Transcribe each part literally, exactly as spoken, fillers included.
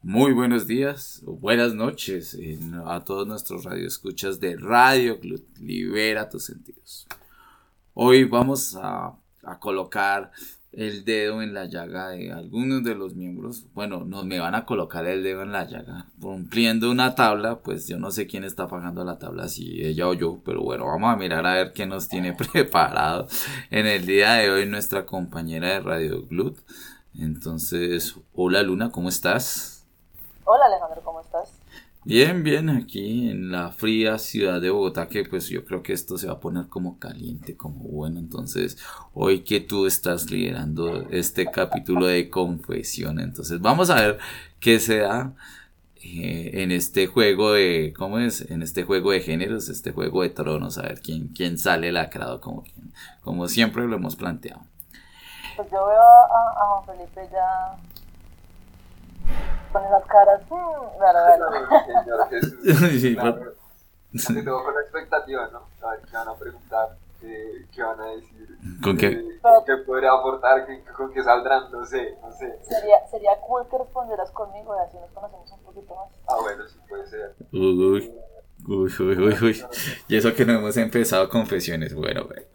Muy buenos días, o buenas noches eh, a todos nuestros radioescuchas de Radio Glut. Libera tus sentidos. Hoy vamos a, a colocar el dedo en la llaga de algunos de los miembros. Bueno, nos me van a colocar el dedo en la llaga cumpliendo una tabla. Pues yo no sé quién está pagando la tabla, si ella o yo, pero bueno, vamos a mirar a ver qué nos tiene preparado en el día de hoy nuestra compañera de Radio Glut. Entonces, hola Luna, ¿cómo estás? Hola Alejandro, ¿cómo estás? Bien, bien, aquí en la fría ciudad de Bogotá, que pues yo creo que esto se va a poner como caliente, como bueno. Entonces, hoy que tú estás liderando este capítulo de confesión, entonces vamos a ver qué se da eh, en este juego de, ¿cómo es? En este juego de géneros, este juego de tronos, a ver quién, quién sale lacrado como quien, como siempre lo hemos planteado. Pues yo veo a, a Juan Felipe ya con esas caras, mmm, claro, claro. Señor Jesús, Sí, claro. por- Ante todo con la expectativa, ¿no? A ver qué van a preguntar, qué, qué van a decir, ¿Con qué? qué, qué podría aportar, qué, con qué saldrán, no sé, no sé. Sería, sería cool que responderas conmigo y así nos conocemos un poquito más. Ah, bueno, sí puede ser. Uy, uy, uy, uy, uy. Y eso que no hemos empezado confesiones. Bueno, bueno.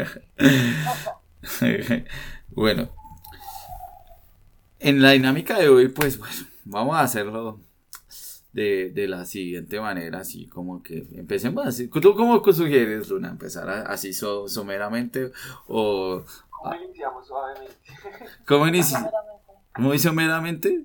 Bueno, en la dinámica de hoy, pues bueno, vamos a hacerlo de, de la siguiente manera, así como que empecemos así. ¿Tú cómo sugieres, Luna, empezar a- así so- someramente o ¿Cómo iniciamos suavemente? cómo inicia? Someramente. ¿Cómo someramente?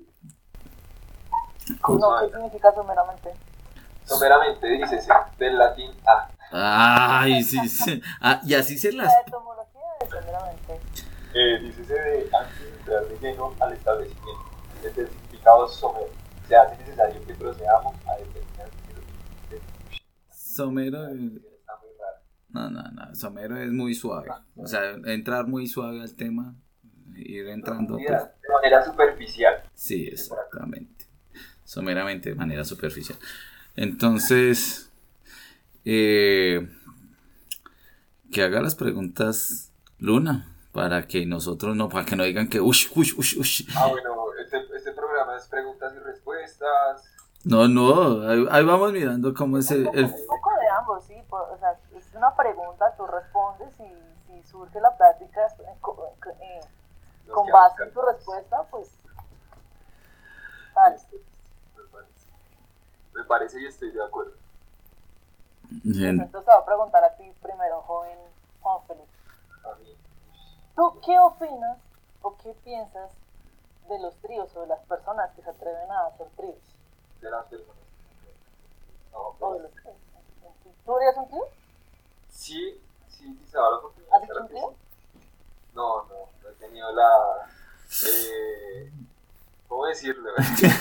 No, ¿qué significa someramente? Someramente, dícese, del latín a. Ay, sí, sí. Ah, y así se las... La etimología de someramente. Eh, dícese de antes de entrar de lleno al establecimiento. Es el significado somero. Se hace necesario que procedamos a determinar el Somero... Está muy raro. No, no, no, somero es muy suave. O sea, entrar muy suave al tema, ir entrando. Pues, De manera superficial. sí, exactamente. Someramente de manera superficial. Entonces, eh, que haga las preguntas Luna, para que nosotros no, para que no digan que ush, ush, ush, ush. Ah, bueno, este, este programa es preguntas y respuestas. No, no, ahí, ahí vamos mirando cómo es el, el- Un poco de ambos, sí. por- o sea, es una pregunta, tú respondes y si surge la plática eh, co- eh, Nos con quedamos base en tu calmados. respuesta, pues. Dale. Me parece. Me parece y estoy de acuerdo. Bien. Entonces te voy a preguntar a ti primero, joven Juan Felipe. A mí, ¿Tú qué opinas o qué piensas de los tríos o de las personas que se atreven a hacer tríos? de las personas. No, O de pues, los tríos. ¿Tú harías un trío? sí, sí, sí, se va la oportunidad. ¿Has hecho claro un que trío? sí. No, no, no he tenido la. Eh, ¿Cómo decirlo?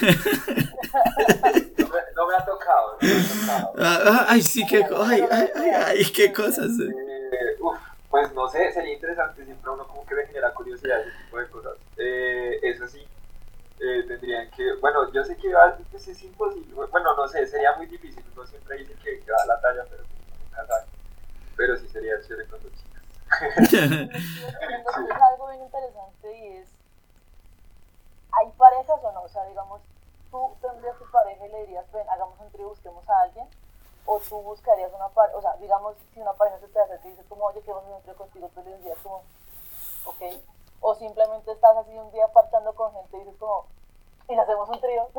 no, me, no me ha tocado, no me ha tocado. Ah, ah, ay, sí, qué, co- ay, ay, ay, ay, qué cosas. Eh, uf, pues no sé, sería interesante, siempre a uno como que le genera curiosidad ese tipo de cosas. Eh, eso sí, eh, tendrían que, bueno, yo sé que va, pues es imposible, bueno, no sé, sería muy difícil, uno siempre dice que, que va a la talla, pero pues uno nunca sabe. Pero sí sería chévere con dos chicas. Entonces es algo bien interesante y es, ¿hay parejas o no? O sea, digamos, tú tendrías tu pareja y le dirías, ven, hagamos un trío, busquemos a alguien, o tú buscarías una pareja, o sea, digamos, si una pareja se te acerca y dice como, oye, queremos hacer un trío contigo, tú le dirías como, ok, o simplemente estás así un día parchando con gente y dices como, y le hacemos un trío.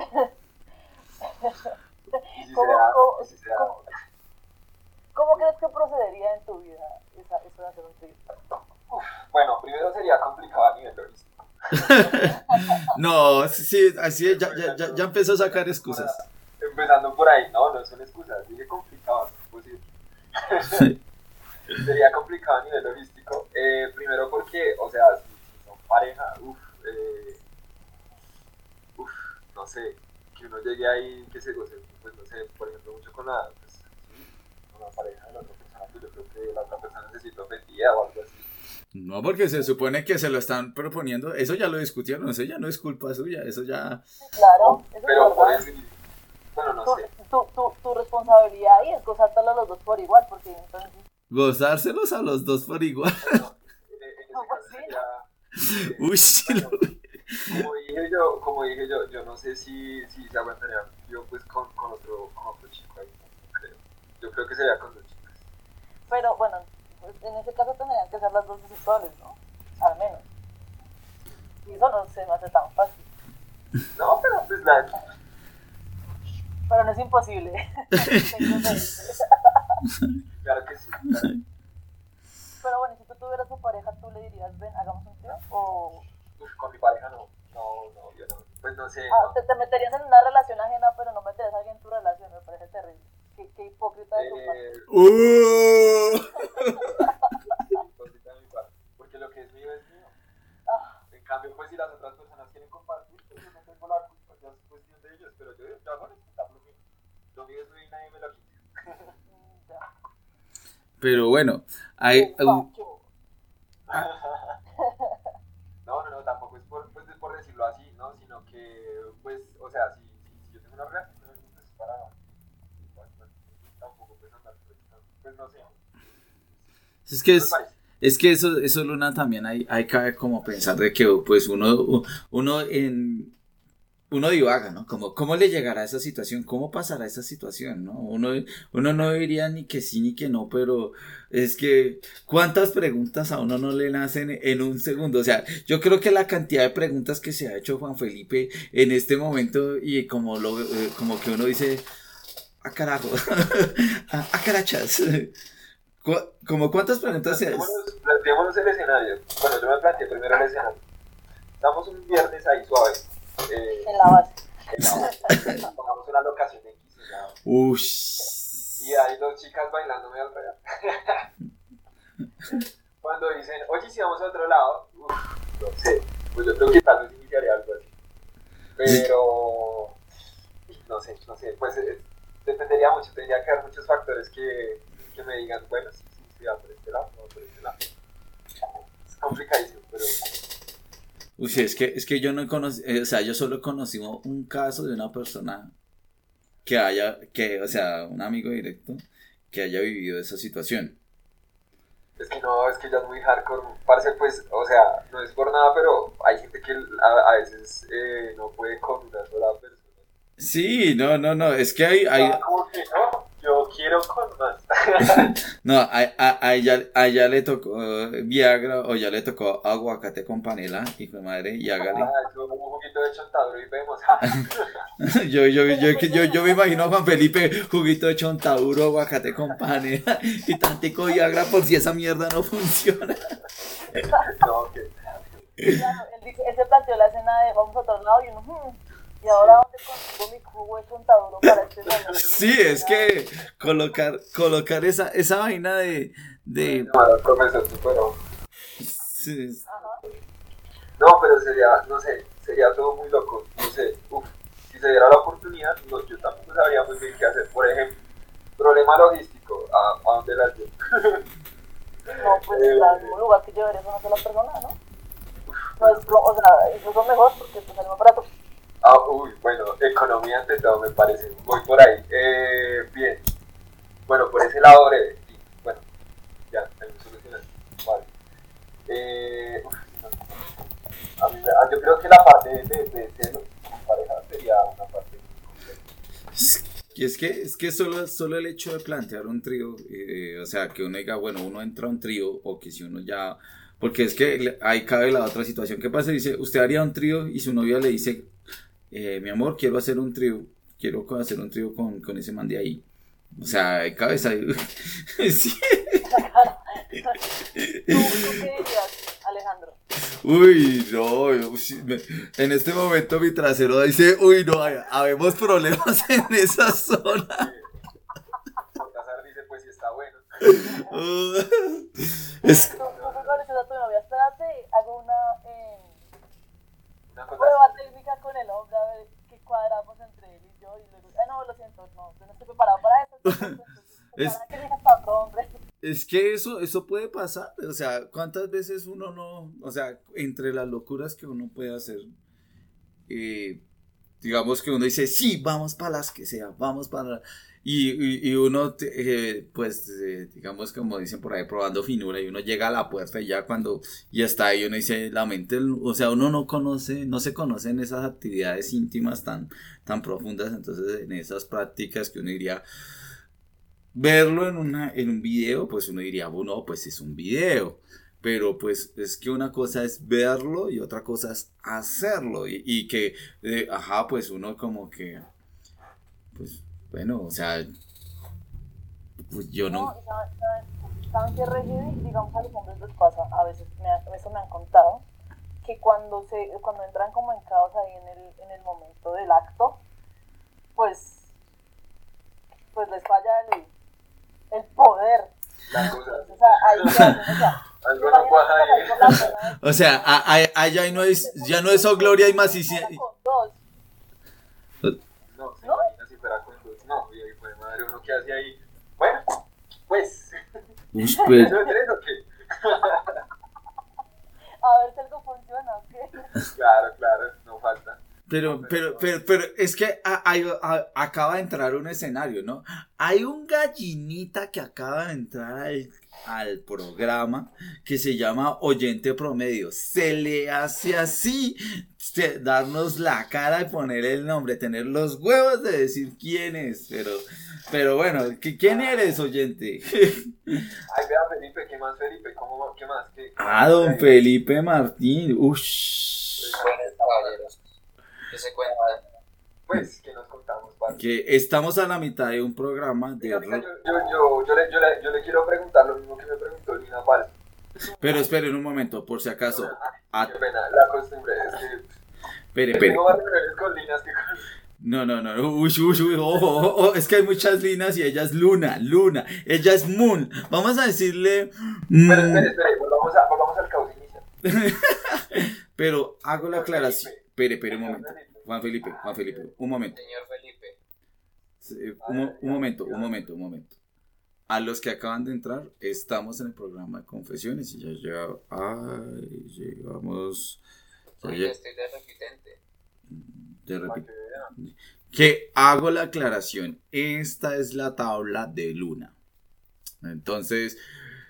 Y si ¿Cómo, se da, cómo, y si se da. cómo- cómo crees que procedería en tu vida esa, eso de hacer un trío? Bueno, primero sería complicado a nivel logístico. No, sí, sí, así es, ya, ya, ya, ya empezó a sacar excusas. Empezando por ahí, no, no son excusas, dije complicado, no es posible. Sería complicado a nivel logístico. Eh, primero porque, o sea, si, si son pareja, uff, eh, uff, no sé, que uno llegue ahí, que se goce, pues no sé, por ejemplo, mucho con la, pues, sí, con la pareja de la otra persona, pues yo creo que la otra persona se siente ofendida o algo así. No, porque se supone que se lo están proponiendo. Eso ya lo discutieron, eso ya no es culpa suya, eso ya. Claro, eso Pero es por verdad. eso, bueno, no Tu, sé. tu, tu, tu responsabilidad ahí es gozártelo a los dos por igual, porque entonces, Gozárselos a los dos por igual. Bueno, en, en ese No, pues caso sí. sería, eh, Uy, sí, lo- como dije yo, como dije yo, yo no sé si, si se aguantaría yo pues con, con otro, con otro chico ahí, no creo. Yo creo que sería con dos chicas. Pero bueno, pues, en ese caso tendrían que ser las dos bisexuales, ¿no? Al menos. Y eso no se me hace tan fácil. No, pero pues la... Pero no es imposible. Claro que sí, claro. Pero bueno, si tú tuvieras tu pareja, ¿tú le dirías, ven, hagamos un trío? O... Uf, con mi pareja no, no, no, yo no, pues no sé, Ah, no. te, te meterías en una relación ajena, pero no meterías a alguien en tu relación, me parece terrible. Qué, qué hipócrita de tu parte. Eh, Uh. hipócrita de mi parte, porque lo que es mío es mío. Ah, En cambio, pues si las otras personas quieren compartir, pues yo no tengo la culpa, ya es cuestión de ellos, pero yo, yo hago respetar lo mío. Lo mío es mío y nadie me lo quita. mm, ya. Pero bueno, hay, Un uh, macho. No, no, no, tampoco es por, pues, es por decirlo así, ¿no? Sino que, pues, o sea, si, si, si yo tengo una relación, pues para, pues, pues, tampoco pues andar, pues, no, pues no sé, es que no me es, parece. es que eso, eso Luna también hay, hay que como pensar de que pues uno, uno en uno divaga, ¿no? Como, ¿cómo le llegará a esa situación? ¿Cómo pasará esa situación? ¿No? Uno, uno no diría ni que sí ni que no, pero es que ¿cuántas preguntas a uno no le nacen en un segundo? O sea, yo creo que la cantidad de preguntas que se ha hecho Juan Felipe en este momento y como lo, eh, como que uno dice, a carajo, a, a carachas. Cu- Como cuántas preguntas se has... Planteémonos, planteémonos el escenario. Bueno, yo me planteé primero el escenario. Estamos un viernes ahí suave, eh, En la base. en la base. Pongamos una locación X en la base. Ush. Y hay dos chicas bailándome alrededor. Cuando dicen, oye, si vamos a otro lado, uff, no sé, pues yo creo que tal vez iniciaría algo así. Pero, no sé, no sé, pues eh, dependería mucho, tendría que haber muchos factores que, que me digan, bueno, sí, sí, sí, va por este lado, no por este lado. Es complicadísimo, pero... Uy, sí, es que, es que yo no conocí, eh, o sea, yo solo conocí un caso de una persona que haya, que, o sea, un amigo directo que haya vivido esa situación. Es que no, es que ya es muy hardcore, parce, pues, o sea, no es por nada, pero hay gente que a, a veces eh, no puede con una sola persona. Sí, no, no, no, es que hay, hay, Ah, como que no, yo quiero con más. no, a, a, a ella, a ella le tocó eh, Viagra o ya le tocó aguacate con panela, hijo de madre, y hágale. Ah, yo un poquito de chontaduro y vemos. Ja. Yo, yo, yo, yo, yo me imagino a Juan Felipe, juguito de chontaduro, aguacate con panela y tantico Viagra por si esa mierda no funciona. No, que Claro, él, dice- él se planteó la escena de vamos a otro lado y uno, hmm, ¿y ahora dónde consigo mi jugo de chontaduro para este momento? Sí, es que colocar, colocar esa, esa vaina de, de, no, el profesor superó. sí, Ajá. No, pero sería, no sé, sería todo muy loco. No sé, uf, si se diera la oportunidad, no, yo tampoco sabría muy bien qué hacer. Por ejemplo, problema logístico, ¿a, a dónde la llevo? No, pues Eh, al mismo lugar que llevarías a una sola persona, ¿no? No es, lo- o sea, incluso mejor porque pues sale más barato. Ah, uy, bueno, economía ante todo me parece. Voy por ahí. Eh, bien. Bueno, por ese lado breve. Y, bueno, ya, tengo soluciones. Vale. Eh, uf, no, no, a mí, me- ah, yo creo que la parte de, de, de celos con pareja sería una parte muy compleja. y es que, es que solo, solo el hecho de plantear un trío, eh, o sea, que uno diga, bueno, uno entra a un trío, o que si uno ya, porque es que le- ahí cabe la otra situación. ¿Qué pasa? Dice, usted haría un trío y su novia le dice, eh, mi amor, quiero hacer un trío, quiero co- hacer un trío con, con ese man de ahí. O sea, hay cabeza. Sí. ¿Tú, ¿Tú qué dirías, Alejandro? Uy, no, yo- sí, me- en este momento mi trasero dice, uy, no, hay- habemos problemas en esa zona. Cortázar dice, pues si está bueno. Uh, es, ¿Tú, tú qué le dices a tu novia? Espérate, hago una eh, Una cosa prueba así. técnica con el hombre a ver qué cuadramos entre él y yo. Y luego, ah, no, lo siento, no, yo no estoy preparado para eso. Entonces, es, para que elijas para otro hombre. es que eso, eso puede pasar. O sea, ¿cuántas veces uno no, o sea, entre las locuras que uno puede hacer, eh, digamos que uno dice, sí, vamos para las que sea, vamos para... Y, y, y uno, eh, pues, eh, digamos como dicen por ahí, probando finura, y uno llega a la puerta y ya cuando ya está ahí, uno dice, la mente, o sea, uno no conoce, no se conocen esas actividades íntimas tan, tan profundas, entonces en esas prácticas que uno diría, verlo en, una, en un video, pues uno diría, bueno, pues es un video. Pero pues es que una cosa es verlo y otra cosa es hacerlo. Y, y que, eh, ajá, pues uno como que, pues, bueno, o sea, pues yo no... No, ¿saben, saben, saben qué región? Digamos, a los hombres les pasa, a veces, me, ha- eso me han contado, que cuando se cuando entran como en caos ahí en el, en el momento del acto, pues, pues les falla el, el poder. La cosa. Entonces, a- ahí se hacen, o sea, Algo no cuaja ahí. por la pena de- O sea, a- a- allá ya no es, ya no es oh gloria y más y... con dos, No, se ¿no? imagina si fuera con dos. No, y ahí fue madre, uno que hace ahí. Bueno, pues. Uy, pues, ¿Eso quieres o qué? a ver si algo funciona, ¿o qué? Claro, claro, no falta. pero, pero, pero, pero es que a- hay- a- acaba de entrar un escenario, ¿no? Hay un gallinita que acaba de entrar al, al programa que se llama Oyente Promedio. Se le hace así, se- darnos la cara y poner el nombre, tener los huevos de decir quién es, pero, pero bueno, ¿qui- ¿quién eres, oyente? Ay, vea, Felipe, ¿qué más, Felipe? ¿Cómo, ¿Qué más? ¿Qué, qué Ah, más don hay? Felipe Martín, ush. Buenas, caballeros. ¿Qué se cuenta? Pues, ¿qué nos contamos, parce? Que estamos a la mitad de un programa de Mira, mira, rock. yo, yo, yo, yo, le, yo, le, yo le quiero preguntar lo mismo que me preguntó Lina Pal. Pero esperen un momento, por si acaso. Ah, Qué pena, la costumbre es que espere, espere. tengo más reuniones con Linas que con... No, no, no. Uy, uy, uy, ojo, ojo, ojo, es que hay muchas líneas y ella es Luna, Luna. Ella es Moon. Vamos a decirle. mm, Pero espere, espere, volvamos, a, volvamos al caos inicial. Pero hago la aclaración. Espere, espere un Señor momento. Felipe. Juan Felipe, Juan Felipe, un momento. Señor Felipe. Eh, Un, mo- un momento, un momento, un momento. A los que acaban de entrar, estamos en el programa de confesiones y ya llega. Ay, llegamos. Ya Uy, lle- estoy de repitente. de Para repito. que vean. Que hago la aclaración. Esta es la tabla de Luna. Entonces,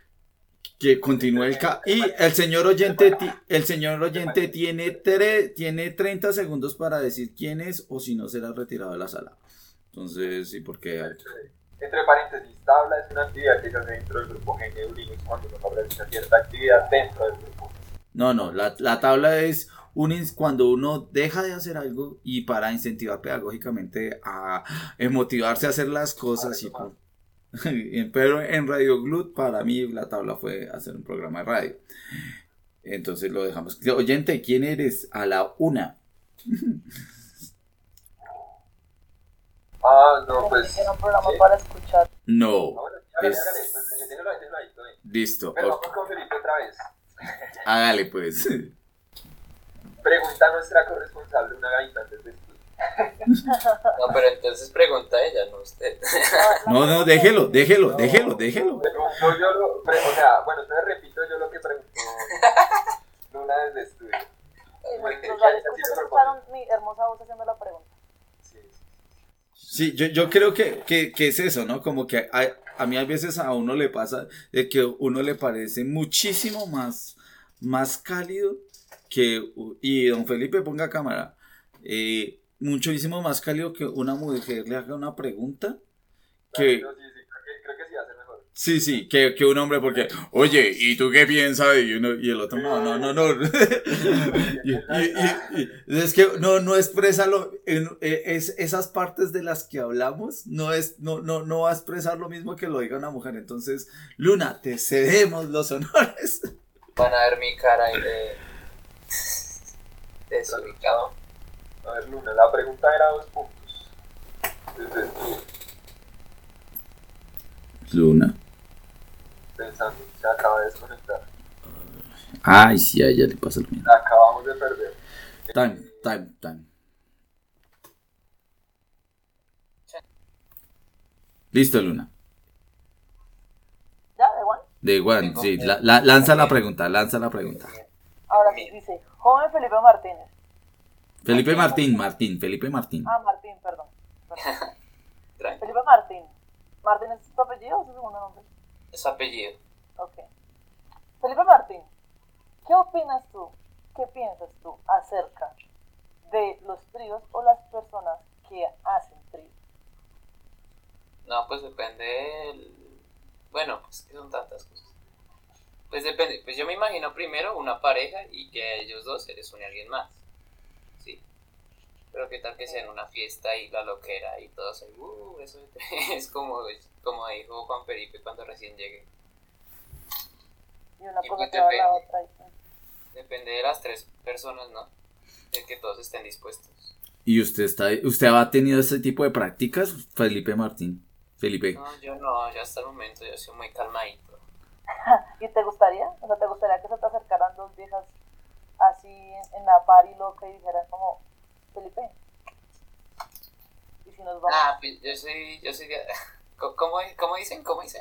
que continúe el ca y el señor oyente ti- el señor oyente tiene tre- tiene treinta segundos para decir quién es o si no será retirado de la sala. Entonces, sí, porque Entre paréntesis, tabla es una actividad que se hace dentro del grupo G N U Linux cuando uno realiza cierta actividad dentro del grupo. no, no, la, la tabla es un ins- cuando uno deja de hacer algo y para incentivar pedagógicamente a, a motivarse a hacer las cosas y por- pero en Radio Glut para mí la tabla fue hacer un programa de radio. Entonces lo dejamos. Oyente, ¿quién eres? A la una. Ah, no, pues. Era un programa sí. para escuchar. No. Ah, bueno, hágale, Es- hágale, pues déjelo ahí, déjelo ahí, todo bien. Listo. Pero ok. vamos con Felipe otra vez. Hágale pues. Pregunta a nuestra corresponsal, una gavita antes de estudio. No, pero entonces pregunta ella, no usted. No, no, déjelo, déjelo, déjelo, déjelo. Preguntó yo lo, pre- o sea, bueno, entonces repito yo lo que preguntó Luna desde estudio. Y Bueno, nuestros ya- ya radioescuchas sí se escucharon mi hermosa voz haciendo la pregunta. Sí, sí. Sí, yo, yo creo que, que, que es eso, ¿no? Como que hay- a mí a veces a uno le pasa de que uno le parece muchísimo más, más cálido que, y don Felipe ponga cámara, eh, muchísimo más cálido que una mujer le haga una pregunta que, No, sí, sí, creo que, creo que sí va a ser mejor. sí, sí, que, que un hombre porque, oye, ¿y tú qué piensas? Y, uno, y el otro, no, no, no, no. y, y- y- y- es que no, no expresa lo, en- eh, es, esas partes de las que hablamos, no, es, no, no, no va a expresar lo mismo que lo diga una mujer. Entonces, Luna, te cedemos los honores. Van a ver mi cara ahí de desubicado. A ver, Luna, la pregunta era dos puntos. Desde estudio, Luna. pensando, se acaba de desconectar. Ay, sí, a ella le pasa lo mismo. La acabamos de perder. Time, time, time. Listo, Luna. ¿Ya? ¿De Juan? De Juan, sí, la- la- lanza la pregunta, lanza la pregunta. Ahora sí, dice, joven Felipe Martínez, Felipe Martín, Martín, Felipe Martín. Ah, Martín, perdón. perdón. Tranqui. Felipe Martín. ¿Martín es tu apellido o es tu segundo nombre? Es apellido. Ok. Felipe Martín, ¿qué opinas tú, qué piensas tú acerca de los tríos o las personas que hacen tríos? No, pues depende del... Bueno, pues que son tantas cosas. Pues depende, pues yo me imagino primero una pareja y que a ellos dos se les une alguien más. Sí. Pero qué tal que sea en una fiesta y la loquera y todo así, uh, eso es como, como dijo Juan Felipe cuando recién llegué. Y una Y cosa pues te va a la depende. otra. y- Depende de las tres personas, ¿no? De que todos estén dispuestos. ¿Y usted está, usted ha tenido ese tipo de prácticas, Felipe Martín? Felipe. No, yo no, yo hasta el momento yo soy muy calmadito. ¿Y te gustaría? O sea, ¿te gustaría que se te acercaran dos viejas así en, en la party loca y dijeran como, Felipe? ¿Y si nos vamos? Ah, pues yo soy, yo soy de... ¿Cómo, cómo dicen? ¿Cómo dicen?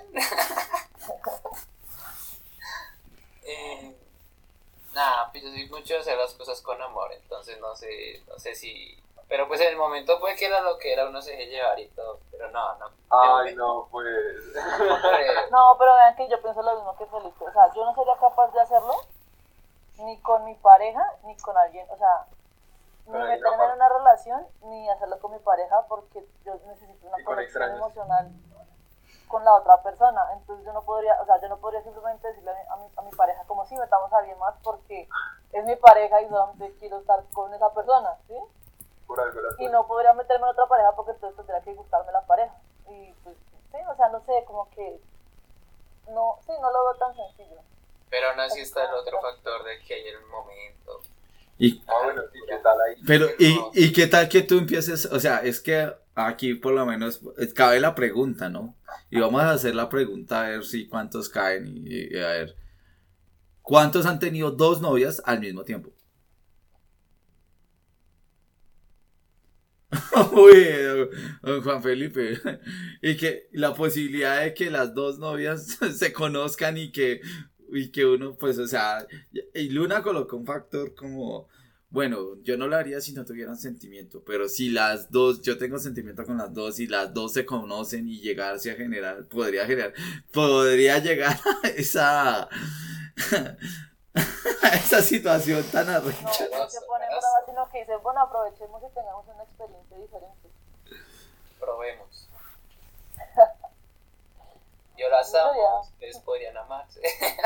eh, nada, pues yo soy mucho de hacer las cosas con amor, entonces no sé, no sé si... Pero pues en el momento puede que la loquera uno se deje llevar y todo, pero no, no. Ay, no, pues. Pero- No, pero vean que yo pienso lo mismo que Felipe. O sea, yo no sería capaz de hacerlo ni con mi pareja ni con alguien. O sea, ni Con alguien meterme en aparte. una relación ni hacerlo con mi pareja porque yo necesito una Y con conexión extraños. emocional con la otra persona. Entonces yo no podría, o sea, yo no podría simplemente decirle a mi, a mi, a mi pareja como si metamos a alguien más porque es mi pareja y solamente quiero estar con esa persona, ¿sí? Por algo las Y no podría meterme en otra pareja porque entonces tendría que gustarme la pareja. Y pues, sí, o sea, no sé, como que, no, sí, no lo veo tan sencillo. Pero aún así está el otro factor de que hay el momento. Y, Ah, bueno, sí, ¿qué tal ahí? pero, ¿y, ¿y qué tal que tú empieces? O sea, es que aquí por lo menos eh, cabe la pregunta, ¿no? Y vamos a hacer la pregunta a ver si cuántos caen y, y a ver. ¿Cuántos han tenido dos novias al mismo tiempo? Uy, don- don Juan Felipe. Y que la posibilidad de que las dos novias se conozcan y que, y que uno, pues, o sea, y Luna colocó un factor como, bueno, yo no lo haría si no tuvieran sentimiento, pero si las dos, yo tengo sentimiento con las dos y las dos se conocen y llegarse a generar, podría generar, podría llegar a esa, a esa situación tan No, arrecha. no se Celoso, ponen celoso. bravas, sino que dicen, bueno, aprovechemos y tengamos una experiencia diferente. Probemos. Yo las Eso ya. amo, ustedes podrían amarse.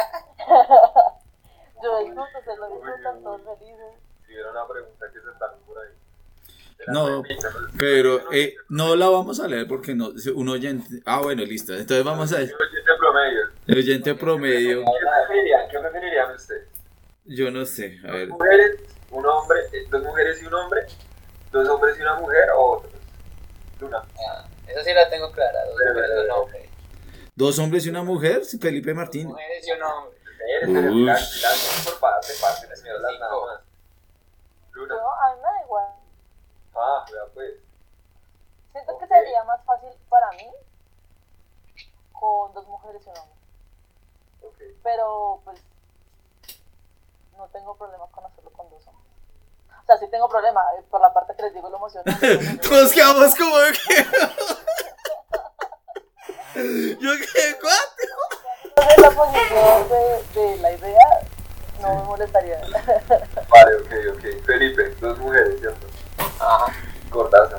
Yo disfruto, se lo disfrutan todos felices. Si hubiera una pregunta que se están por ahí. Era No, muy bonita, ¿no? pero eh, no la vamos a leer porque no, un oyente. Ah, bueno, listo. Entonces vamos a ¿Qué oyente promedio? el oyente promedio. ¿Qué preferirían? ¿Qué preferirían ustedes? Yo no sé, a ¿Dos ver. mujeres, un hombre, eh, dos mujeres y un hombre? ¿Dos hombres y una mujer o otros? Luna. Ah, esa sí la tengo clara, dos Pero, mujeres y pero, un pero. hombre. Dos hombres y una mujer, Felipe Dos Martín. mujeres y un hombre. Mujeres, Uy. pero mira, mira, por parte, parte, la señora las nada más. Luna. Yo, a mí me da igual. Ah, ya pues. Siento que Ok. sería más fácil para mí con dos mujeres y un hombre. Ok. Pero, pues, no tengo problemas con hacerlo con dos hombres. O sea, sí tengo problema, eh, por la parte que les digo lo emocional. Nos quedamos como que. Yo qué, ¿cuánto? Entonces, la posición de, de la idea no me molestaría. Vale, ok, ok. Felipe, dos mujeres, ¿cierto? Ajá. Gordaza.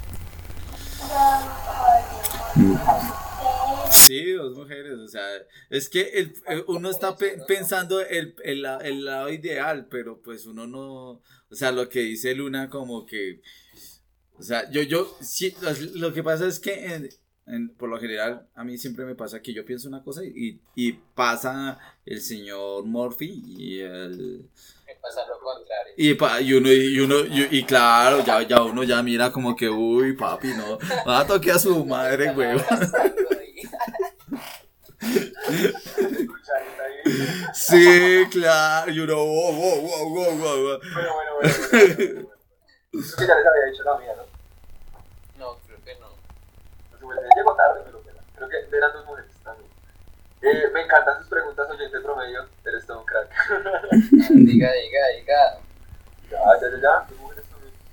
Sí, dos mujeres, o sea, es que el, el- uno está pe- pensando el, el, la- el lado ideal, pero pues uno no, o sea, lo que dice Luna como que, o sea, yo, yo, sí, lo, lo que pasa es que en, en- por lo general a mí siempre me pasa que yo pienso una cosa y, y pasa el señor Murphy y el... Me pasa lo contrario. Y, pa- y uno, y uno, y, y claro, ya, ya uno ya mira como que, uy, papi, no, va a toque a su madre, güey. Cucharita ahí. Sí, claro, y uno, wow, wow, wow, wow, wow. Bueno, bueno, bueno, bueno, bueno, bueno. Creo que ya les había dicho la mía, ¿no? No, creo que no. Pues, bueno, llegó tarde, pero bueno, creo que eran dos mujeres también. Eh, me encantan sus preguntas, oyente promedio. Eres todo un crack. Ah, diga, diga, diga. Ya, ya, ya, ya. Dos mujeres también.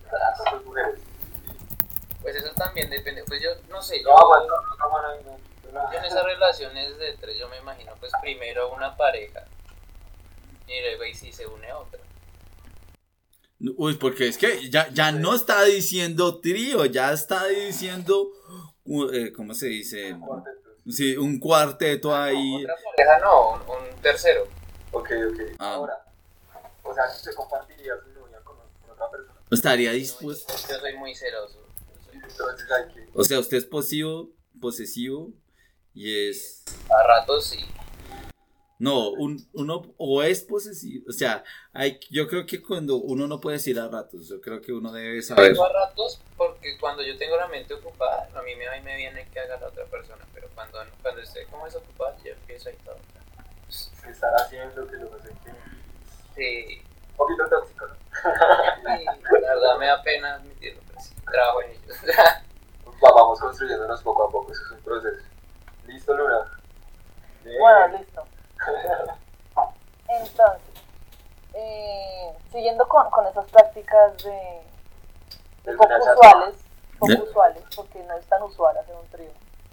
Las mujeres. Pues eso también depende, pues yo no sé, yo, No, aguanta, no, no, no, no, no. yo en esas relaciones de tres yo me imagino pues primero una pareja y luego ahí sí se une otra. Uy, porque es que ya, ya no está diciendo trío, ya está diciendo, uh, eh, ¿cómo se dice? Sí, un cuarteto ahí. Otra pareja no, un, un tercero. Ok, ok. Ah. Ahora, o sea, si se compartiría su novia con, con otra persona. Estaría dispuesto. Yo soy muy celoso. Yo soy Entonces hay que. O sea, usted es posesivo, posesivo y es... a ratos sí. No, un, uno o es posesivo, o sea, hay, yo creo que cuando uno no puede decir a ratos, yo creo que uno debe saber. Tengo a ratos porque cuando yo tengo la mente ocupada, a mí me, me viene que haga la otra persona, pero cuando, cuando estoy como desocupada, yo empiezo ahí todo. ¿Qué estará haciendo? Que lo no sé qué. Sí, Un poquito tóxico, ¿no? y la verdad me da pena admitirlo, pero sí, trabajo en ello. Va- Vamos construyéndonos poco a poco, eso es un proceso. ¿Listo, Luna? Bien. Bueno, listo. Entonces, eh, siguiendo con, con esas prácticas de, de Del poco menaje a usuales, poco ¿De? usuales, porque no es tan usual hacer un trío.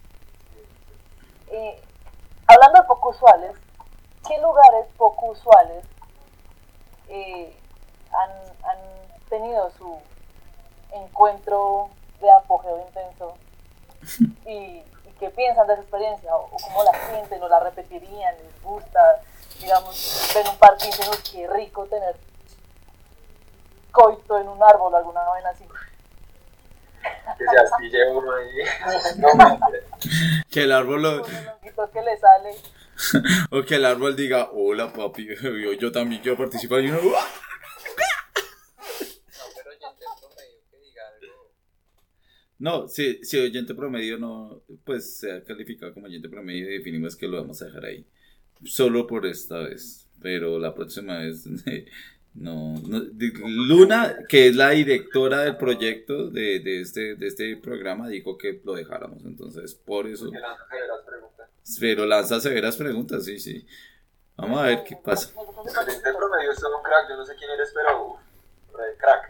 Eh, hablando de poco usuales, ¿qué lugares poco usuales eh, han, han tenido su encuentro de apogeo intenso y, y qué piensan de esa experiencia o, o cómo la sienten o la repetirían, les gusta, digamos, ven un parque y dicen, "Uy, qué rico tener coito en un árbol o alguna vaina así"? Que se astille uno ahí. No, mentira. Que el árbol lo- Con el honguito que le sale. o que el árbol diga, hola papi, yo, yo también quiero participar y uno, ¡ah! No, pero oyente promedio que diga algo. No, si, si oyente promedio no, pues sea calificado como oyente promedio y definimos que lo vamos a dejar ahí. Solo por esta vez. Pero la próxima vez no, no. Luna, que es la directora del proyecto de, de, este, de este programa, dijo que lo dejáramos. Entonces, por eso. Que lanza severas preguntas. Pero lanza severas preguntas, sí, sí. Vamos a ver qué pasa. El este promedio es todo un crack, yo no sé quién eres, pero uf, re crack.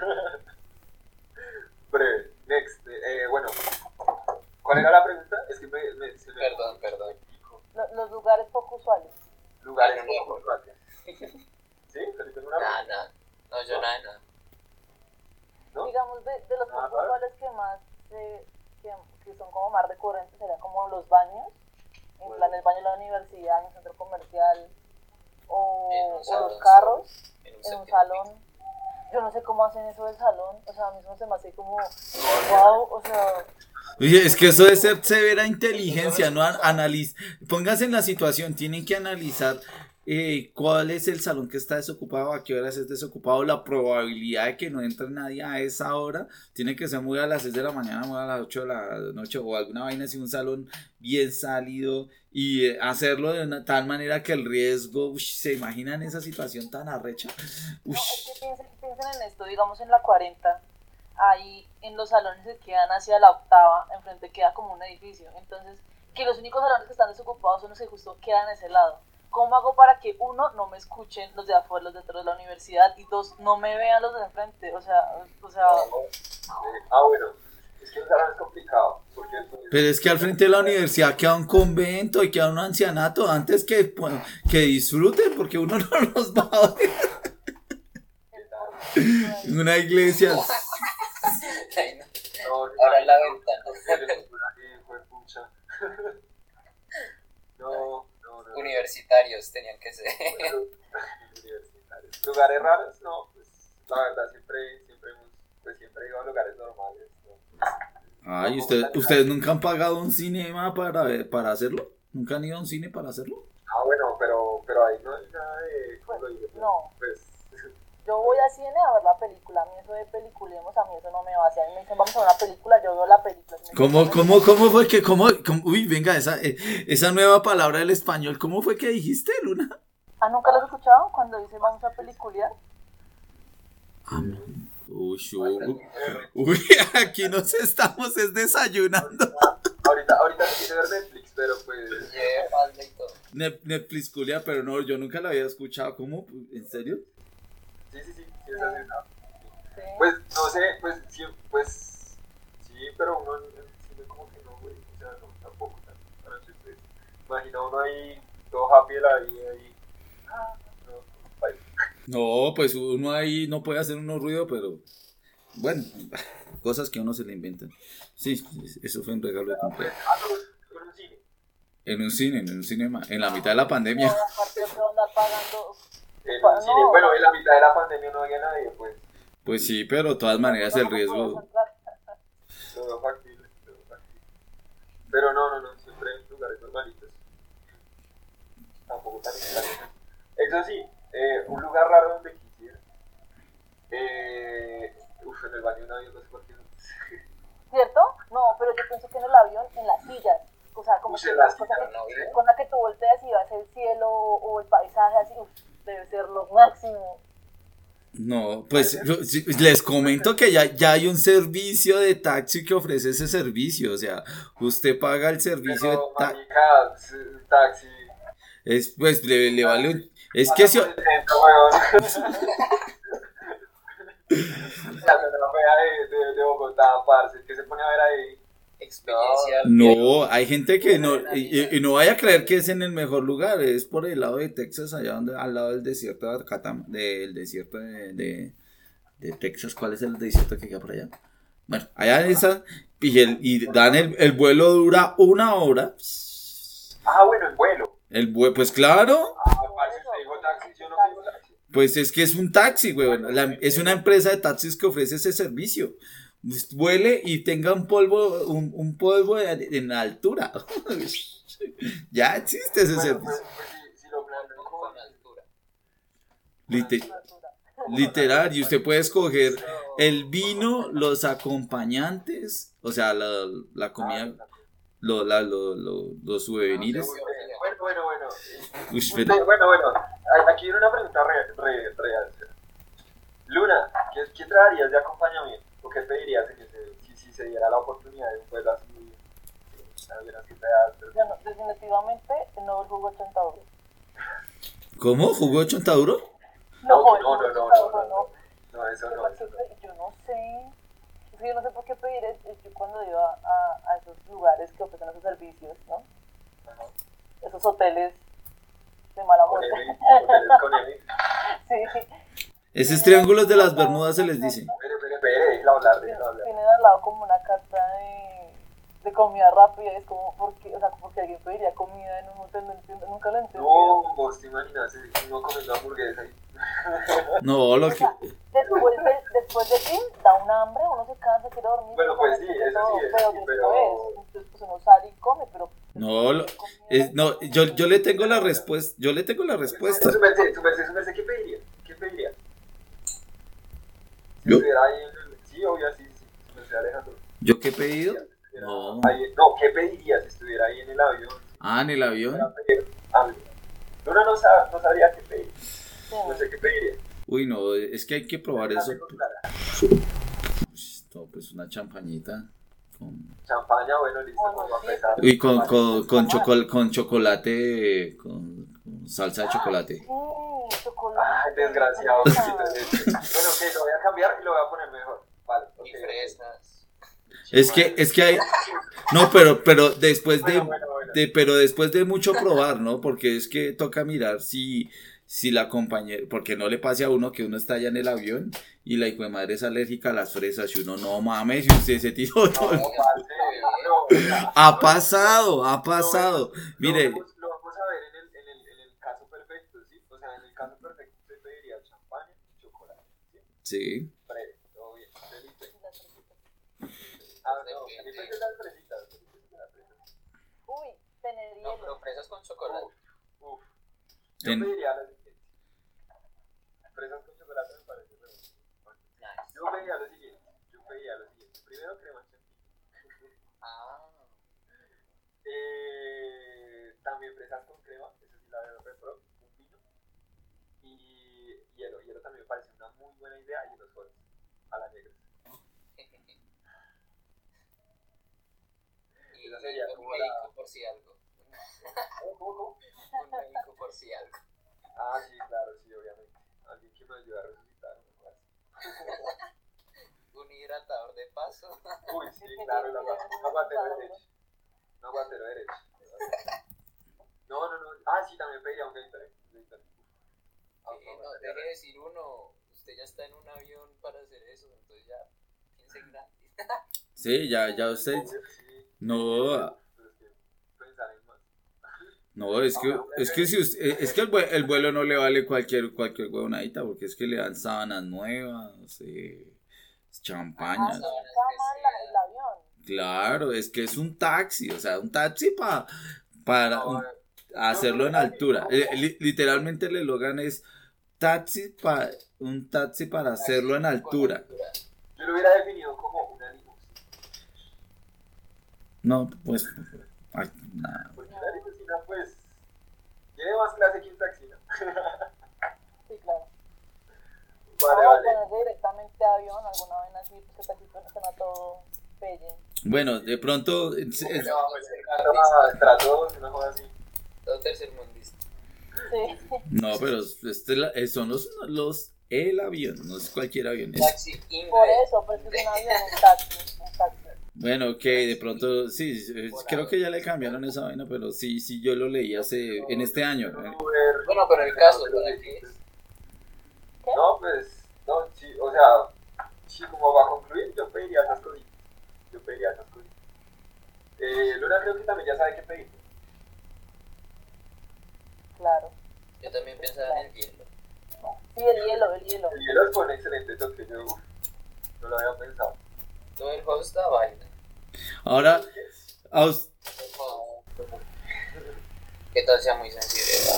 Breve, next. Eh, bueno, ¿cuál era la pregunta? Es que me, me, se me Perdón, perdón. Lo- Los lugares poco usuales. lugares Ay, no. poco usuales. ¿Sí? Felipe, ¿en una Nada, pregunta? nada. No, yo nada, nada. ¿No? Digamos, de, de los Ah, poco vale. usuales que más, eh, que, que son como más recurrentes, serían como los baños, en Bueno. plan el baño de la universidad, en un centro comercial, o, En un o salón los carros, En un, en un séptimo salón. Yo no sé cómo hacen eso del salón, o sea, a mí eso se me hace como, wow, o sea, Oye, es que eso es ser severa inteligencia, no analiz. Póngase en la situación, tienen que analizar eh, cuál es el salón que está desocupado, a qué horas es desocupado, la probabilidad de que no entre nadie a esa hora. Tiene que ser muy a las seis de la mañana, muy a las ocho de la noche o alguna vaina así, un salón bien salido y eh, hacerlo de una tal manera que el riesgo, ush, ¿se imaginan esa situación tan arrecha? no, Ush. es que piensen, piensen en esto, digamos en la cuarenta, ahí en los salones que quedan hacia la octava, enfrente queda como un edificio, entonces, que los únicos salones que están desocupados son los que justo quedan en ese lado. ¿Cómo hago para que uno, no me escuchen los de afuera, los de dentro de la universidad, y dos, no me vean los de enfrente? O sea, o sea, Eh, ah, bueno, es que un salón es complicado. Porque entonces- Pero es que al frente de la universidad queda un convento y queda un ancianato antes que, pues, que disfruten, porque uno no los va a ver. En una iglesia. Ay, no. No, Ahora en la ventana. Eres una hijo de pucha. No, no, no. Universitarios tenían que ser. Universitarios. Lugares raros, no, pues la verdad siempre, siempre hemos, pues siempre he ido a lugares normales. ¿No? Ay, ¿usted, ¿ustedes nunca han pagado un cinema para, para hacerlo? ¿Nunca han ido a un cine para hacerlo? Ah, bueno, pero, pero ahí no hay nada de, ¿cómo lo digo? No. Pues, yo voy al cine a ver la película, a mí eso de peliculemos, a mí eso no me va, si a mí me dicen vamos a ver una película, yo veo la película. Si me ¿Cómo, dicen, cómo, cómo fue que, cómo, cómo- uy, venga, esa, eh, esa nueva palabra del español, ¿cómo fue que dijiste, Luna? ¿Ah, nunca lo has escuchado? Cuando dicen vamos a peliculear. Uy, uy, uy, aquí nos estamos es desayunando. ahorita, ahorita sí quise ver Netflix, pero pues, Lleve falda y todo. Ne- Netflix culia, pero no, yo nunca la había escuchado. ¿Cómo? ¿En serio? sí, sí, sí, sí, es así, ¿no? Sí. Pues, no sé, pues, sí, pues, sí, pero uno siente como que no, güey, o sea, no, tampoco, tampoco, no sé, pues, imagina uno ahí, todo happy de la vida, ahí, ah, no, bye. No, pues uno ahí no puede hacer unos ruido, pero bueno, cosas que uno se le inventan. Sí, eso fue un regalo de cumpleaños. Ah, no, con un cine. En un cine, en un cinema, en la mitad de la No, pandemia. aparte de andar pagando. En Pa- un cine, no, bueno, en la mitad de la pandemia no había nadie, pues, Pues sí, pero de todas maneras el riesgo. lo veo factible, lo veo factible. Pero no, no, no, siempre en lugares normalitos, tampoco tan extraños. Eso sí, eh, un lugar raro donde quisiera, eh, uf, en el baño de un avión, no sé por qué no. ¿Cierto? No, pero yo pienso que en el avión, en las sillas, o sea, como Uy, que en las cosa sillas, que, no, bien. cosa que tú volteas y vas el cielo o, o el paisaje así, uf, debe ser lo máximo. No, pues sí, les comento que ya, ya hay un servicio de taxi que ofrece ese servicio. O sea, usted paga el servicio de Pero, taxi. marica, s- taxi, Es, pues le, le vale un. Es pasa que si. por el centro, weón. La zona fea de, de, de Bogotá, parce, ¿qué se pone a ver ahí? Experiencia. No, hay gente que no. Y, y- y no vaya a creer que es en el mejor lugar. Es por el lado de Texas, allá donde, al lado del desierto de Atacama, del desierto de, de, de Texas. ¿Cuál es el desierto que queda por allá? Bueno, allá en esa. Y, el, y dan el, el vuelo dura una hora. Ah, bueno, el vuelo. El vuelo, pues claro. Ah, parce, usted dijo taxi, yo no digo taxi. Pues es que es un taxi, güey. La- es una empresa de taxis que ofrece ese servicio. Usted vuele y tenga un polvo, un, un polvo en, en altura. Ya existe ese Bueno, pues, servicio. pues si, si lo planeo como Con altura. Lite- literal. Y usted puede escoger el vino, los acompañantes, o sea, la, la comida, lo- la- lo- lo- los souvenirs. Bueno, bueno, bueno. Uy, Usted- pero- bueno, bueno. a- Aquí viene una pregunta re- re- real. Luna, ¿qué, ¿qué traerías de acompañamiento? ¿O qué pedirías en ese, si, si se diera la oportunidad de un vuelo así? ¿Sabieras que te das? Yo no- definitivamente no el jugo ochenta euros. ¿Cómo? ¿Jugó de chontaduro? No, el no, jugo no, no, ochenta no, euros, no. No, eso no, eso no. Yo no sé. Es que yo no sé por qué pedir. es- es- Yo cuando iba a, a esos lugares que ofrecen esos servicios, ¿no? Ajá. Esos hoteles de mala Con muerte. Emi, hoteles con Emi. Sí. Esos triángulos de las Bermudas se les dice. Espere, espere, espere, déjela hablar, déjela hablar. Tienen al lado como una carta de, de comida rápida. Es como, porque, o sea, porque alguien pediría comida en un hotel, no entiendo, nunca lo entendí. No, vos te imaginas, eh, uno comiendo hamburguesa ahí. No, lo O que. sea, después de, después de ti, da un hambre, uno se cansa, quiere dormir. Bueno, pues sí, quiere eso todo, sí, eso pero sí, después, pero- entonces pues uno sale y come, pero... No, lo- es- no yo, yo le tengo la respuesta. Yo le tengo la respuesta. Su merced, su merced, su merced, ¿qué pediría? ¿Qué pediría? Si ¿Yo? estuviera ahí en el... Sí, obvio, sí, sí, su merced Alejandro. ¿Yo qué he pedido? Si estuviera No. ahí- no, ¿qué pediría si estuviera ahí en el avión? Ah, en el avión. Para pedir algo. Luna no, sab- no sabría qué pedir. Sí, No sé qué pediría. Uy, no, es que hay que probar eso. Café con clara. No, pues una champañita. Con, Champaña, bueno, listo, Bueno, como va a sí. y empezar. con, con, con, chocol- con chocolate. Con, con salsa de chocolate. Sí, chocolate. Ay, desgraciado. Ah, Bueno, ok, lo voy a cambiar y lo voy a poner mejor. Vale, ok. Y fresas. Es que, es que hay. No, pero, pero después de, Bueno, bueno, bueno. de. Pero después de mucho probar, ¿no? Porque es que toca mirar si. Si la compañera, porque no le pase a uno que uno está allá en el avión y la hijo de madre es alérgica a las fresas y uno no mames, y usted se tiró todo. No, parce, no, mira, Ha pasado, ha pasado. Mire, Lo vamos, lo vamos a ver en el, en, el, en el caso perfecto, ¿sí? O sea, en el caso perfecto usted pediría champaña y chocolate, ¿sí? sí. Breve, todo bien. Felipe. Ah, no, Felipe es de las fresitas. Felipe es de las fresas. Uy, tener No, hielo. pero fresas con chocolate. Uf. Yo Ten- pediría lo siguiente. Fresas con chocolate me parece re bueno. Nice. Yo pediría lo siguiente. Yo pediría lo siguiente. Primero crema chantilly. Ah, Eh, también fresas con crema, eso sí la veo re pro, un vino. Y hielo, hielo también me parece una muy buena idea y los soles a la negra. y Esa sería un como médico la- por si algo. ¿Cómo, cómo, cómo? Un médico por si algo. Ah, sí, claro, sí, obviamente. Alguien que me ayude a resucitar, una cosa así. hidratador de paso. Uy, sí, claro, el agua- un aguatero derecho. Un aguatero derecho. No, no, no. Ah, sí, también pediría un Gatorade. un Gatorade. Sí, no, deje de decir uno, usted ya está en un avión para hacer eso, entonces ya piense gratis. Sí, ya, ya usted. Obvio, sí. No, Pero es que pensar en más. no, es que, es que si usted, es que el, vue- el vuelo no le vale cualquier, cualquier huevonadita, porque es que le dan sábanas nuevas, eh, Ah, champañas. sí, cama la- el avión. Claro, es que es un taxi, o sea, un taxi pa, para No, un- eh, hacerlo en altura. Eh, li- literalmente el eslogan es taxi pa, un taxi para hacerlo en altura. yo lo hubiera definido como una limusina. No, pues, ay, nada. Porque la limusina, pues, tiene más clase que un taxi, ¿no? Sí, claro. Vale, No, vale. ponerse directamente a avión, alguna vez así, pues que así suena todo pelle. Bueno, de pronto, es- es- No, pues, trato, trato, una cosa así. Todo tercermundista. Sí. no, pero este la- eh, son los, los, el avión, no es cualquier avión. es- Taxi Por inglés. eso, pues es un avión, un taxi, un taxi. bueno, ok, de pronto, sí, es- creo que ya le cambiaron esa vaina, pero sí, sí, yo lo leí hace, en este año. eh. Uber, Bueno, pero el caso, ¿para qué es? No, pues, no, sí, o sea, sí, como va a concluir, yo pediría esas cositas. Yo pediría esas cositas. Eh, Luna creo que también ya sabe qué pedir. Claro. Yo también pensaba en el hielo. Sí, el hielo, el hielo. El hielo es un excelente toque, yo uf, no lo había pensado. Todo el host da vaina. Ahora, a us- ¿Qué tal sea muy sensible?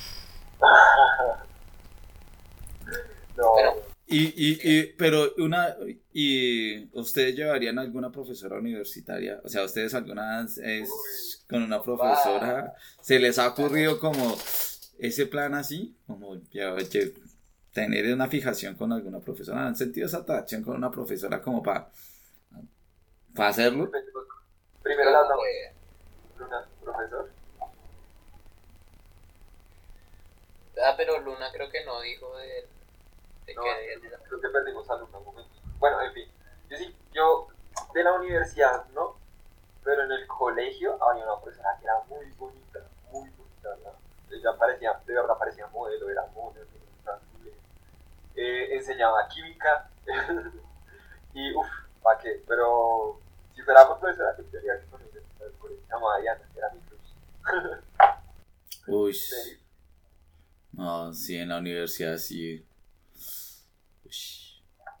No, Pero- y, y, y, pero una, y ustedes llevarían a alguna profesora universitaria, o sea, ustedes alguna vez es con una profesora, ¿se les ha ocurrido como ese plan así? Como ya, oye, tener una fijación con alguna profesora, ¿han sentido esa atracción con una profesora como para para hacerlo? primero la damos, Pues, Luna, profesor. ah, pero Luna creo que no dijo de, de No, que... creo que perdimos a Luna un momento. Bueno, en fin, yo sí, yo de la universidad no, pero en el colegio había una profesora que era muy bonita, muy bonita, ¿verdad? Ella parecía, de verdad parecía modelo, era modelo, eh, enseñaba química y uff, ¿para qué? Pero si fuera por profesora, yo quería que con ella en el colegio se llamaba Diana, era mi cruz. Uy, Sí. no, sí, en la universidad sí. Ush.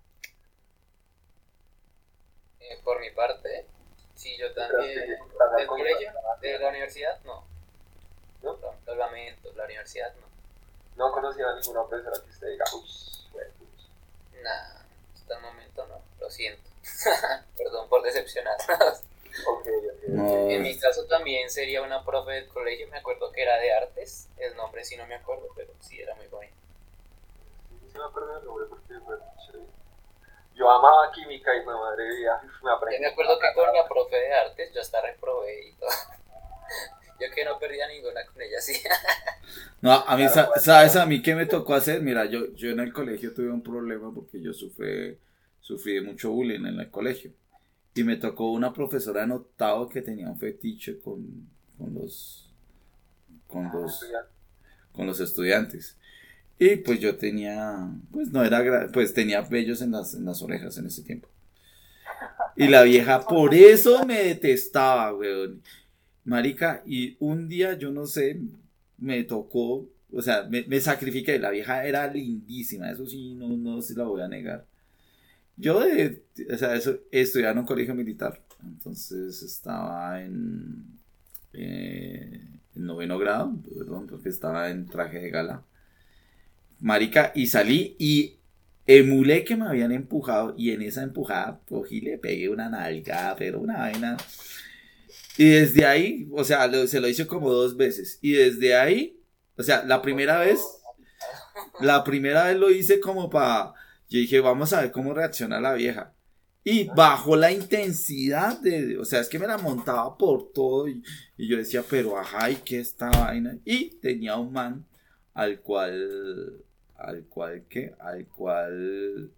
Eh, por mi parte, sí, yo Pero también. es que estás ¿Del con- colegio? ¿De la universidad? No. ¿No? Lo, lo lamento, la universidad no. No conocía a ninguna profesora que usted diga, uy, bueno, uy. Nah, hasta el momento no, lo siento. Perdón por decepcionar. Ok, ok. No. En mi caso también sería una profe del colegio, me acuerdo que era de artes, el nombre sí no me acuerdo, pero sí era muy bonito. Sí, sí me acuerdo del nombre porque fue chévere. Yo amaba química y fue madre mía, uf, me Yo aprendí. me acuerdo que con la profe de artes yo hasta reprobé y todo. Yo que no perdía ninguna con ella, sí. No, a mí, sa- ¿sabes a mí qué me tocó hacer? Mira, yo, yo en el colegio tuve un problema porque yo sufrí, sufrí de mucho bullying en el colegio. Y me tocó una profesora en octavo que tenía un fetiche con, con los, con los, con los estudiantes. Y pues yo tenía, pues no era, gra- pues tenía vellos en las, en las orejas en ese tiempo. Y la vieja por eso me detestaba, weón. Marica, y un día, yo no sé, me tocó, o sea, me, me sacrifiqué. La vieja era lindísima, eso sí, no, no se la voy a negar. Yo, de, o sea, eso, estudiaba en un colegio militar, entonces estaba en, eh, en noveno grado, perdón, porque estaba en traje de gala. Marica, y salí y emulé que me habían empujado, y en esa empujada cogí y le pegué una nalgada, pero una vaina. Y desde ahí, o sea, lo- se lo hice como dos veces. Y desde ahí, o sea, la primera vez, la primera vez lo hice como para, yo dije, vamos a ver cómo reacciona la vieja. Y bajó la intensidad de, o sea, es que me la montaba por todo. Y, y yo decía, pero ajá, ¿y qué esta vaina? Y tenía un man al cual, al cual, ¿qué? Al cual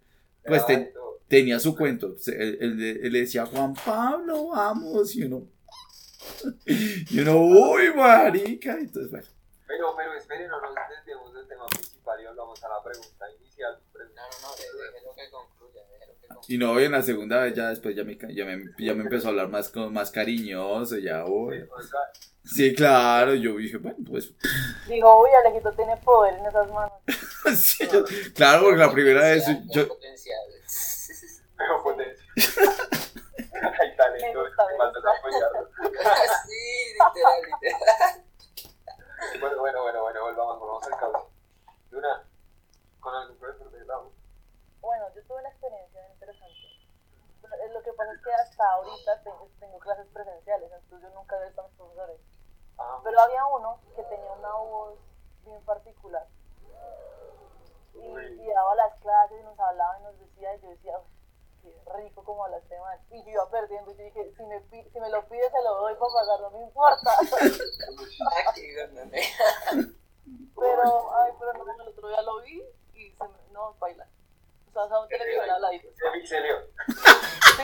pues Grababa te- y todo. tenía su cuento. Se- Él, él- él le decía, Juan Pablo, vamos, y uno, y uno, uy, marica, entonces, bueno. Pero, pero esperen, no nos desviemos del tema principal y volvamos a la pregunta inicial. No, no, no, de- déjelo que concluya, déjelo que concluya. Y no, y en la segunda vez ya después ya me, ca- ya me, ya me empezó a hablar más, como más cariñoso, ya, uy. Oiga, Sí, claro, yo dije, bueno, pues, Digo, uy, Alejito tiene poder en esas manos. sí, yo- claro, porque la primera vez Potencial, yo, potencial. pero potencia. Hay talento, Me gusta, me falta gusta. apoyarlo. Sí, literal, literal. Bueno, bueno, bueno, bueno, volvamos, volvamos al caso. Luna, con algún profesor de la U. Bueno, yo tuve una experiencia interesante. Pero, eh, Lo que pasa es que hasta ahorita tengo, tengo clases presenciales, entonces yo nunca he visto a mis profesores. Ah, Pero había uno que tenía una voz bien particular. Y, Uy. y daba las clases y nos hablaba y nos decía, y yo decía, "Uf, qué rico como habla este man". Y yo iba perdiendo, y yo dije, si me, pi- si me lo pide, se lo doy para pasar, no me importa. Ah, qué gordone. Pero, ay, pero no, el otro día lo vi y se me, no, baila. O sea, estaba en televisión al aire. se pixeleó. Sí,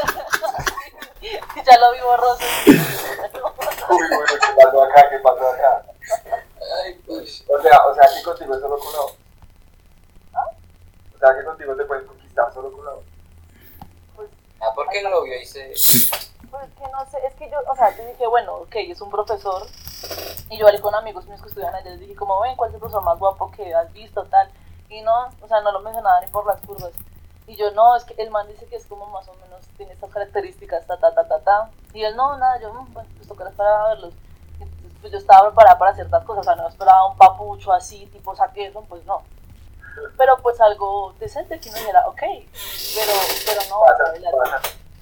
ya, ya lo vi borroso. Uy, bueno, ¿qué pasó acá? ¿Qué pasó acá? Ay, pues. O sea, o sea, que contigo es solo con la voz. O sea, que contigo te pueden conquistar solo con la voz. Pues, Ah, porque lo vio y se. pues que no sé, es que yo, o sea, yo dije, bueno, ok, es un profesor. Y yo hablé con amigos míos que estudian allá, les dije, como ven, ¿cuál es el profesor más guapo que has visto, tal? Y no, o sea, no lo mencionaba ni por las curvas. Y yo, no, es que el man dice que es como más o menos, tiene estas características, ta, ta, ta, ta, ta. Y él, no, nada, yo, "Mm, bueno, pues tocará para verlos". Y entonces, pues yo estaba preparada para ciertas cosas, o sea, no esperaba un papucho así, tipo saquero, pues no. Pero pues algo decente que uno dijera, ok, pero, pero no, o sea, Pasa, bailar. pasa.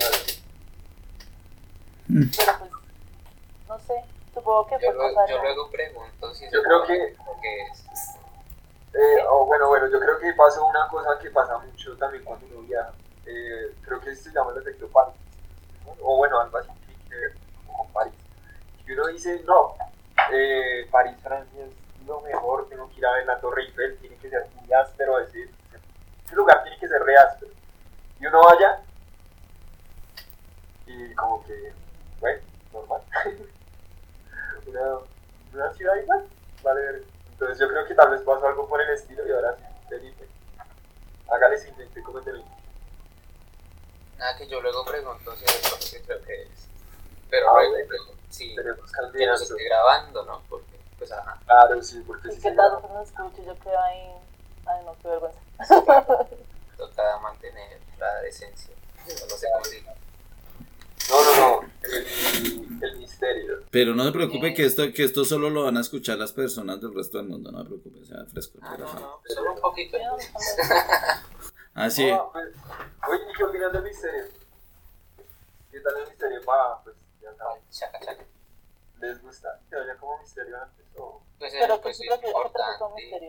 Pero pues, no sé, supongo que Yo, fue luego- cosa yo de... luego pregunto si Yo creo que- porque es. Eh, oh, bueno, bueno, yo creo que pasó una cosa que pasa mucho también cuando uno viaja. Eh, creo que se llama el efecto París. ¿No? O bueno, algo así tiene que ver con París. Y uno dice, no, eh, París, Francia es lo mejor, tengo que ir a ver la Torre Eiffel, tiene que ser muy áspero, ese, ese lugar tiene que ser re áspero. Y uno vaya y como que, bueno, normal. una, una ciudad igual, vale ver. Entonces yo creo que tal vez pasó algo por el estilo y ahora sí, Felipe, hágale siguiente comentario. Nada, que yo luego pregunto si es lo que creo que es. Pero Ah, luego bueno. pregunto si Tenemos que nos candidatos. esté grabando, ¿no? Porque, pues, ajá. Claro, sí, porque ¿Y sí qué se tal? graba. No escucho, yo quedo ahí... Ay, no, qué vergüenza. Toca mantener la decencia. No sé cómo decirlo. No, no, no, el, el misterio. pero no se preocupe que esto, que esto solo lo van a escuchar las personas del resto del mundo, no se preocupe, sea fresco, Ah, no, relajado. no, solo un poquito. Yo no entonces. Ah, sí, No, pues, oye, ¿y qué opinas del misterio? ¿Qué tal el misterio para, pues, ya saben, Chaca, chaca. les gusta que vaya como misterio antes o...? Pues, Pero eh, que pues sí sí, creo es que es un importante. misterio.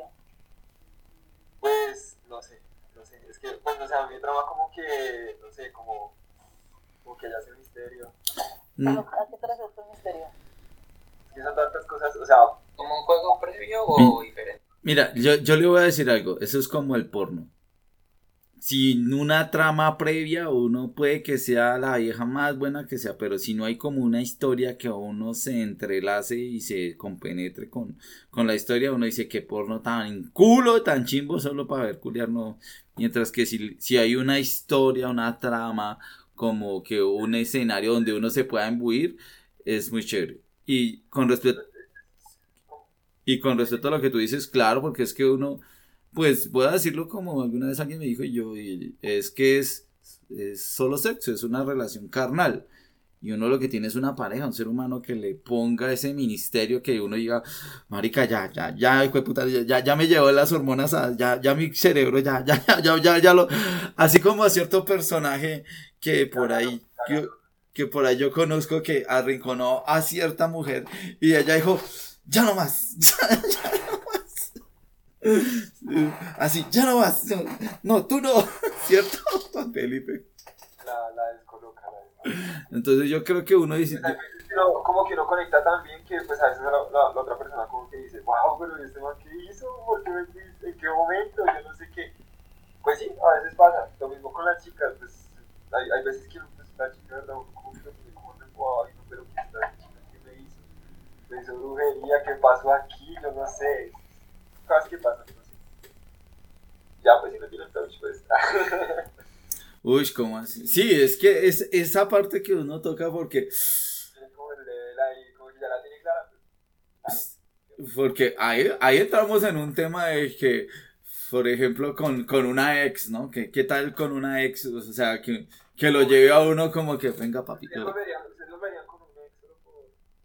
Pues, no sé, no sé, es que, pues, o sea, mi trama como que, no sé, como, como que ya hace misterio. mm, Pero, ¿a qué te refieres con misterio? Es que son tantas cosas, o sea, ¿Como un juego previo o diferente? mira, yo, yo le voy a decir algo, eso es como el porno. Sin una trama previa, uno puede que sea la vieja más buena que sea, pero si no hay como una historia que uno se entrelace y se compenetre con, con la historia, uno dice que porno tan culo, tan chimbo, solo para ver culiar, no. Mientras que si, si hay una historia, una trama, como que un escenario donde uno se pueda imbuir, es muy chévere. Y con respecto, y con respecto a lo que tú dices, claro, porque es que uno, pues voy a decirlo como alguna vez alguien me dijo y yo, y es que es, es solo sexo, es una relación carnal. Y uno lo que tiene es una pareja, un ser humano que le ponga ese ministerio que uno diga, marica, ya, ya, ya, hijo de puta, ya, ya, ya me llevó las hormonas, a, ya, ya mi cerebro, ya, ya, ya, ya, ya, ya lo... Así como a cierto personaje que por ahí, que, que por ahí yo conozco que arrinconó a cierta mujer y ella dijo, ya no más, ya, ya no más. Así, ya no más, no, no, tú no, ¿cierto, Juan Felipe? la, la descoloca, la descoloca. Entonces yo creo que uno dice, Pues, pero como que uno conecta tan bien que pues a veces la, la, la otra persona como que dice, wow, pero ¿y este man qué hizo? ¿Por qué me fuiste? ¿En qué momento? Yo no sé qué. pues sí, a veces pasa. Lo mismo con las chicas, pues hay, hay veces que pues, la chica, ¿verdad? Uno como que lo tiene como recuado y no, pero ¿qué está chica? ¿Qué me hizo? Me hizo brujería, ¿qué pasó aquí? Yo no sé. Cosas que pasan, no sé. Ya, pues si no tienen touch, pues. Uy, ¿cómo así? Sí, es que es esa parte que uno toca porque, Tiene como el level ahí, como que ya la tiene clara, pues. porque ahí, ahí entramos en un tema de que, por ejemplo, con, con una ex, ¿no? ¿Qué, qué tal con una ex? O sea, que, que lo lleve a uno como que, venga, Ustedes papito. volverían, ustedes volverían con un ex solo por.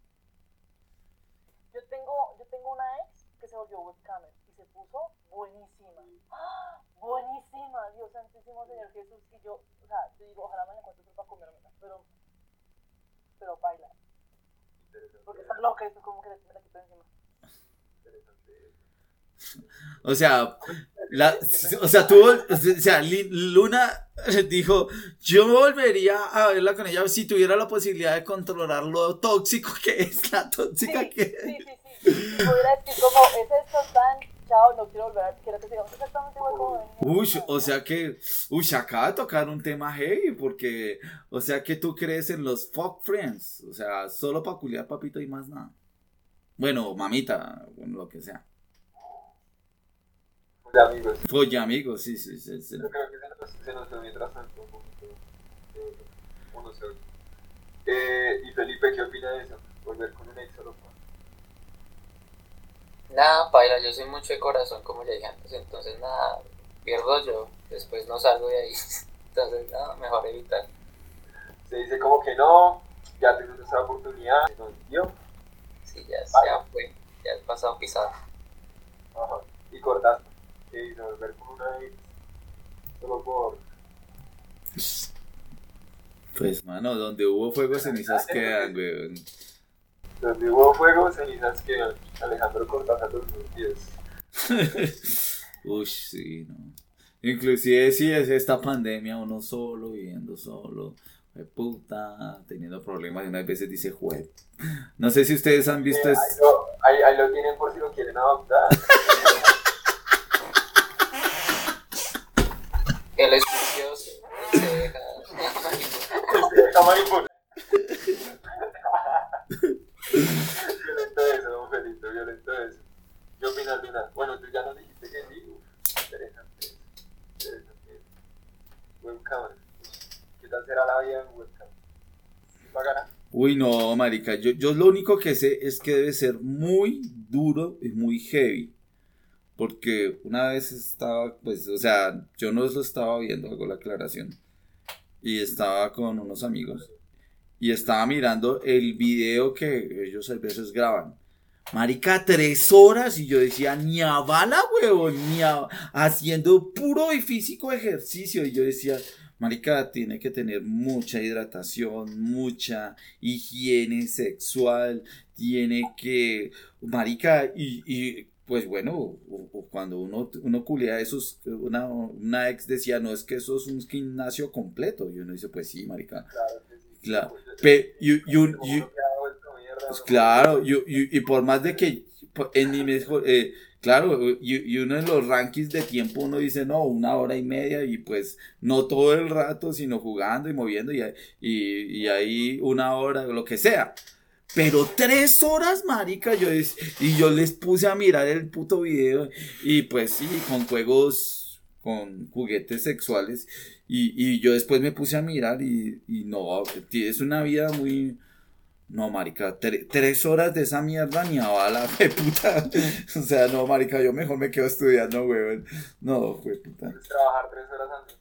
Yo tengo, yo tengo una ex que se volvió webcamer y se puso buenísima. ¡Ah! Buenísima, Dios santísimo Señor Jesús. Y yo, o sea, yo digo, ojalá me la encuentre para comérmela, pero, pero baila. Porque está loca, esto como que me la quito encima. O sea, la, o sea, tuvo, o sea, Luna dijo, yo me volvería a verla con ella si tuviera la posibilidad de controlar lo tóxico que es, la tóxica sí, que sí, sí, sí, sí. Si pudiera decir como, es esto tan, chao, no quiero volver a, quiero que sigamos exactamente igual como venía. Uy, o sea que, uy, acaba de tocar un tema heavy, porque, o sea que tú crees en los fuck friends, o sea, solo para culiar papito y más nada. Bueno, mamita, bueno, lo que sea. De amigos. Folle amigos, sí, sí, sí. sí. Yo creo que se nos, se nos fue mientras tanto un poquito. Eh, uno se oye. Eh, y Felipe, ¿qué opina de eso? Volver con un ex solo por. Nada, paila, yo soy mucho de corazón, como ya dije antes, entonces nada, pierdo yo, después no salgo de ahí, entonces nada, mejor evitar. Se dice como que no, ya tuvimos nuestra oportunidad, no dio. Sí, ya, Vale. ya fue, ya el pasado pisado. Ajá. Y cortaste. ¿Qué hizo? Volver con una ex solo por. Pues, mano, donde hubo fuego, cenizas quedan, weón. Donde hubo fuego, cenizas quedan. Alejandro Cortázar dos mil diez. Uy, sí, no. Inclusive si es esta pandemia, uno solo, viviendo solo, de puta, teniendo problemas, y unas veces dice, jue. No sé si ustedes han visto Eh, es... ahí, lo, ahí, ahí lo tienen por si lo quieren adoptar. Él es curioso, él se deja. Se deja manipular. Violento eso, don Felito, violento eso. ¿Qué opinas, Luna? Bueno, tú ya nos dijiste que sí. Uf, interesante eso. Interesante eso. Webcam. ¿Qué tal será la vida en webcam? ¿Sí pagará? Uy, no, marica, yo, yo lo único que sé es que debe ser muy duro y muy heavy. Porque una vez estaba, pues, o sea, yo no lo estaba viendo, hago la aclaración. Y estaba con unos amigos. Y estaba mirando el video que ellos a veces graban. Marica, tres horas. Y yo decía, ni a bala, huevón, ni a... haciendo puro y físico ejercicio. Y yo decía, marica, tiene que tener mucha hidratación, mucha higiene sexual. Tiene que... Marica, y... y pues bueno, o, o cuando uno, uno culea esos, una, una ex decía, no, es que eso es un gimnasio completo. Y uno dice, pues sí, marica. Claro que sí. Claro, Pe, y, y, un- Como y- uno queda vuelto mierda, pues uno- claro, y, y- y por más de que po- en mi mejor, eh, claro, y, y uno en los rankings de tiempo uno dice, no, una hora y media y pues no todo el rato, sino jugando y moviendo y, y, y ahí una hora, lo que sea. Pero tres horas, marica, yo des- y yo les puse a mirar el puto video y pues sí, con juegos, con juguetes sexuales y, y yo después me puse a mirar y, y no, es una vida muy... No, marica, tre- tres horas de esa mierda ni a bala, fue puta. O sea, no, marica, yo mejor me quedo estudiando, weón. No, fue puta. Es trabajar tres horas antes.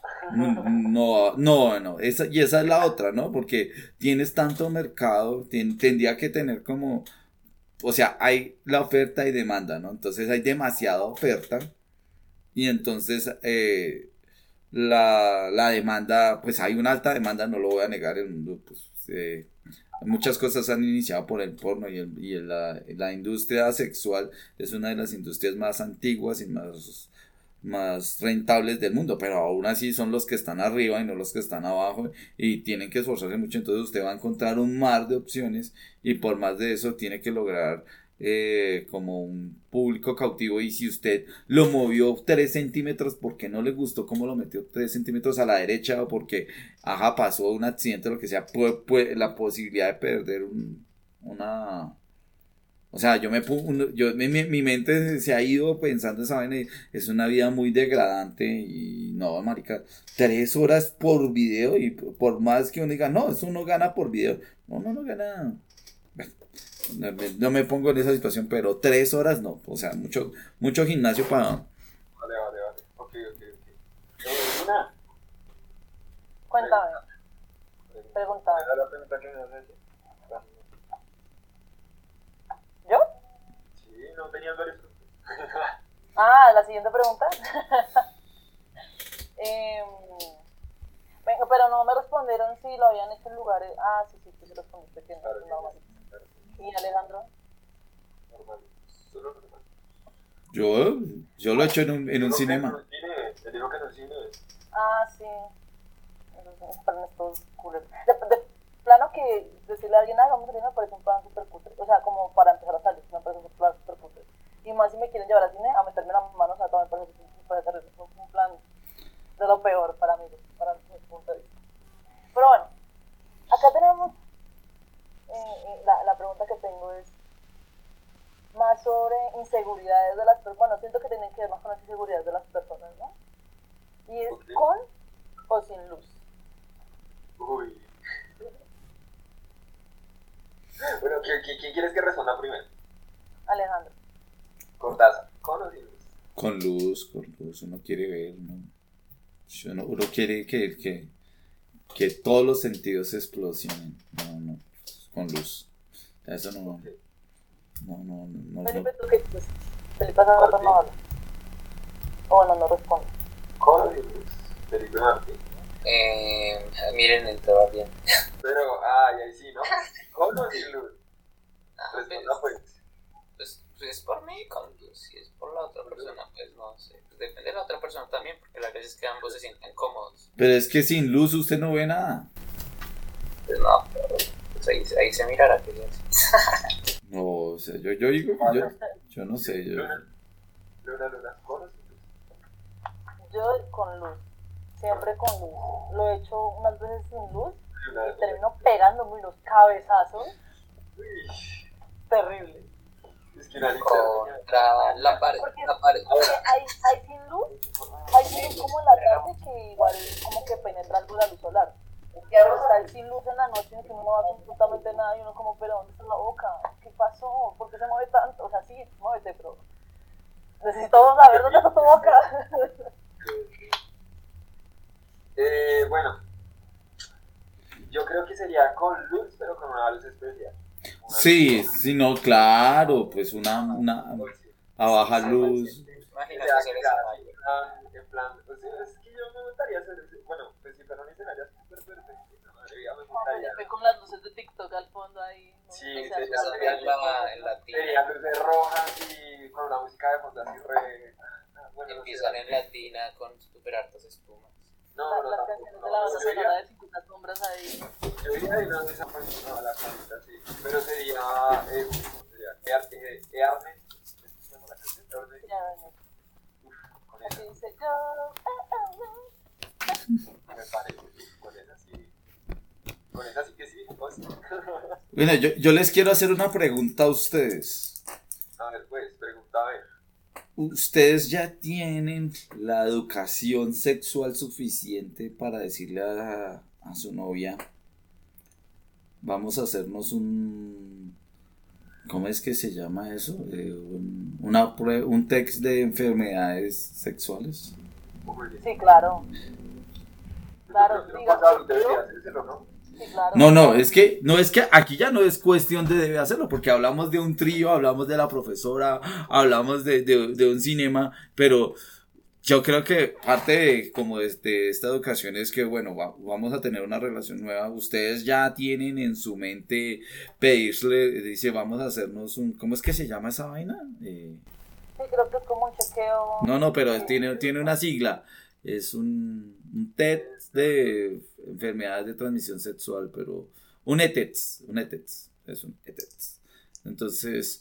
No, no, no, esa, y esa es la otra, ¿no? Porque tienes tanto mercado, tien- tendría que tener como, o sea, hay la oferta y demanda, ¿no? Entonces hay demasiada oferta y entonces eh, la, la demanda, pues hay una alta demanda, no lo voy a negar, el mundo, pues, eh, muchas cosas han iniciado por el porno y, el, y el- la, la industria sexual es una de las industrias más antiguas y más más rentables del mundo, pero aún así son los que están arriba y no los que están abajo y tienen que esforzarse mucho, entonces usted va a encontrar un mar de opciones y por más de eso tiene que lograr eh, como un público cautivo, y si usted lo movió tres centímetros porque no le gustó cómo lo metió tres centímetros a la derecha, o porque, ajá, pasó un accidente o lo que sea, puede, puede, la posibilidad de perder un, una... O sea, yo me pongo, yo, mi, mi mente se ha ido pensando esa vaina y es una vida muy degradante y no, marica, tres horas por video y por más que uno diga, no, eso uno gana por video. No, no, no gana. Bueno, no, me, no me pongo en esa situación, pero tres horas no, o sea, mucho, mucho gimnasio para... Vale, vale, vale. Ok, ok, ok. Eh, Una. Cuéntame, pregúntame. Esa es la pregunta que me haces. ¿Yo? Sí, no tenías varios puntos. Ah, la siguiente pregunta. eh, venga, pero no me respondieron si lo habían hecho en lugares. Ah, sí, sí, tú sí respondiste que no, Claro, es sí, normal. claro, sí. ¿Y Alejandro? Normal. Solo normal. Yo, yo lo he hecho en un, en un Dijo que cinema. en un cine. Te digo que en un cine. Ah, sí. Entonces, para estos culeros. De, de plano que decirle a alguien, ah, vamos a salir, me parece un plan súper cutre. O sea, como para empezar a salir, me parece un plan súper cutre. Y más si me quieren llevar al cine a meterme las manos, o sea, me parece, me parece un, un plan de lo peor para mí, para mi punto de vista. Pero bueno, acá tenemos, eh, eh, la, la pregunta que tengo es más sobre inseguridades de las personas. Bueno, siento que tienen que ver más con las inseguridades de las personas, ¿no? Y es Ok. con o sin luz. Uy. Bueno, ¿quién, quién, quién quieres que responda primero? Alejandro. Cortázar. ¿Con o sin luz? Con luz, con luz, uno quiere ver, ¿no? Uno, uno quiere que, que, que todos los sentidos se explosionen. No, no, con luz. Eso no, no, no, no, no. Felipe, ¿tú qué dices? Felipe Santos no habla. O bueno, no responde. ¿Con o sin luz? Felipe Martín. Eh, miren, entraba bien. Pero, ay, ahí sí, ¿no? ¿Con o sin luz? Ah, Responda pues, pues. pues, pues es por mí con luz, si es por la otra persona, pues no sé. Pues depende de la otra persona también, porque la verdad es que ambos se sienten cómodos. Pero es que sin luz usted no ve nada. Pues no, pero pues ahí, ahí se mirará que ya es. No, o sea, yo, yo digo, yo, yo no sé, yo... Luna, Luna, Luna, ¿con o sin luz? Yo con luz. Siempre con luz. Lo he hecho unas veces sin luz Luna, y termino pegándome unos cabezazos Uy, terribles. es que una linterna. Contra la pared, Porque, la pared. porque hay, hay sin luz, hay sin luz como en la tarde que igual como que penetra algo la luz solar. Pero está el sin luz en la noche en que uno no va absolutamente nada y uno como, pero ¿dónde está la boca? ¿Qué pasó? ¿Por qué se mueve tanto? O sea, sí, muévete, pero necesito saber dónde está tu boca. Eh, bueno, yo creo que sería con luz, pero con una luz especial. Una Sí, luz- sí, no, claro, pues una, una, Pues sí. a baja luz. Imagínate Ya, ser ya, escenario. en plan, en plan, pues sí, es que yo me gustaría hacer ese, bueno, pues si fuera un escenario súper perfecto, la madre mía, me gustaría. Felipe con las luces de TikTok al fondo ahí. ¿no? Sí, Que se sería- hace sería el- la- en la Sería luces rojas y con una música de fondo así re... Bueno, no sé, Empiezan en latina con super hartas espumas. no, la- no, las tampoco, canciones no, de la banda yo diría- sonora de cincuenta sombras ahí. yo diría de una de esas pues, no, la cosita, sí, pero sería, eh, ¿cómo sería? Ear- eh, Earnest, ¿cómo se llama la canción? Earnest, Ya ven, uf, con así esa, dice yo. ah, ah, ah. me parece, con esa sí, con esa sí que sí, pues. Bueno, yo, yo les quiero hacer una pregunta a ustedes. A ver, pues, pregunta a ver. ¿Ustedes ya tienen la educación sexual suficiente para decirle a, a su novia, vamos a hacernos un, ¿cómo es que se llama eso? Eh, un, una prue- un test de enfermedades sexuales. Sí, claro. Claro, Yo creo que diga, un pasado yo- debería hacérselo, ¿no? Sí, claro. No, no, es que, no es que aquí ya no es cuestión de debe hacerlo, porque hablamos de un trío, hablamos de la profesora, hablamos de, de, de un cinema, pero yo creo que parte de, como de, de esta educación es que, bueno, va- vamos a tener una relación nueva, ustedes ya tienen en su mente pedirle, dice, vamos a hacernos un, ¿cómo es que se llama esa vaina? Eh, Sí, creo que es como un chequeo. no, no, pero es- tiene, tiene una sigla. Es un, un test de enfermedades de transmisión sexual, pero un E T E T S, un E T E T S, es un E T E T S. Entonces,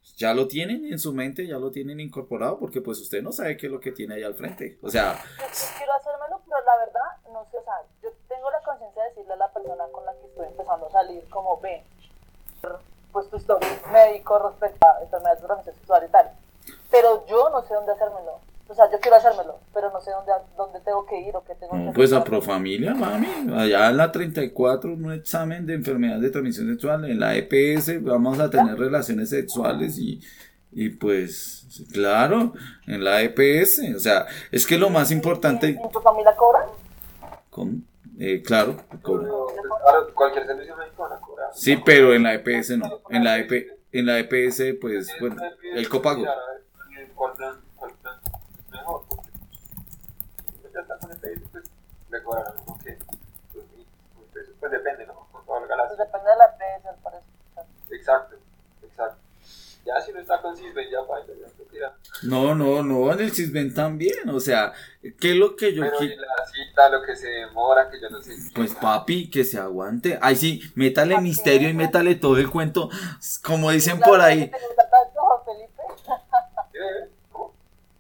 ya lo tienen en su mente, ya lo tienen incorporado, porque pues usted no sabe qué es lo que tiene ahí al frente. O sea, Yo, yo quiero hacérmelo, pero la verdad, no sé, o sea, yo tengo la conciencia de decirle a la persona con la que estoy empezando a salir, como, ven, pues tu historia médico respecto a enfermedades de transmisión sexual y tal. Pero yo no sé dónde hacérmelo. O sea, yo quiero hacérmelo, pero no sé dónde, dónde tengo que ir o qué tengo que no, hacer. pues a Profamilia, mami, allá en la treinta y cuatro, un examen de enfermedad de transmisión sexual, en la E P S vamos a tener relaciones sexuales y, y pues, claro, en la E P S, o sea, es que lo más importante... ¿En tu familia cobran? ¿Cómo? Eh, claro, cobra. Pues, claro, cualquier servicio médico van a cobrar. Sí, pero en la E P S no, en la E P, en la E P S pues, bueno, el copago. Mirar a ver cuál plan, cuál plan es mejor, porque si ya está con E P S, pues le cobrarán uno que dos mil pesos, pues depende, ¿no? Con todo el Pues galazo. depende de la P S, al parecer. Exacto, exacto. Ya si no está con Cisben, ya para ya no tira. No, no, no, en el Cisben también, o sea, ¿qué es lo que yo Pero quiero? y la cita, lo que se demora, que yo no sé. Pues papi, que se aguante. Ay, sí, métale misterio y métale todo el cuento, como dicen por ahí. ¿Te gusta tanto, Juan Felipe? ¿Eh? ¿Cómo?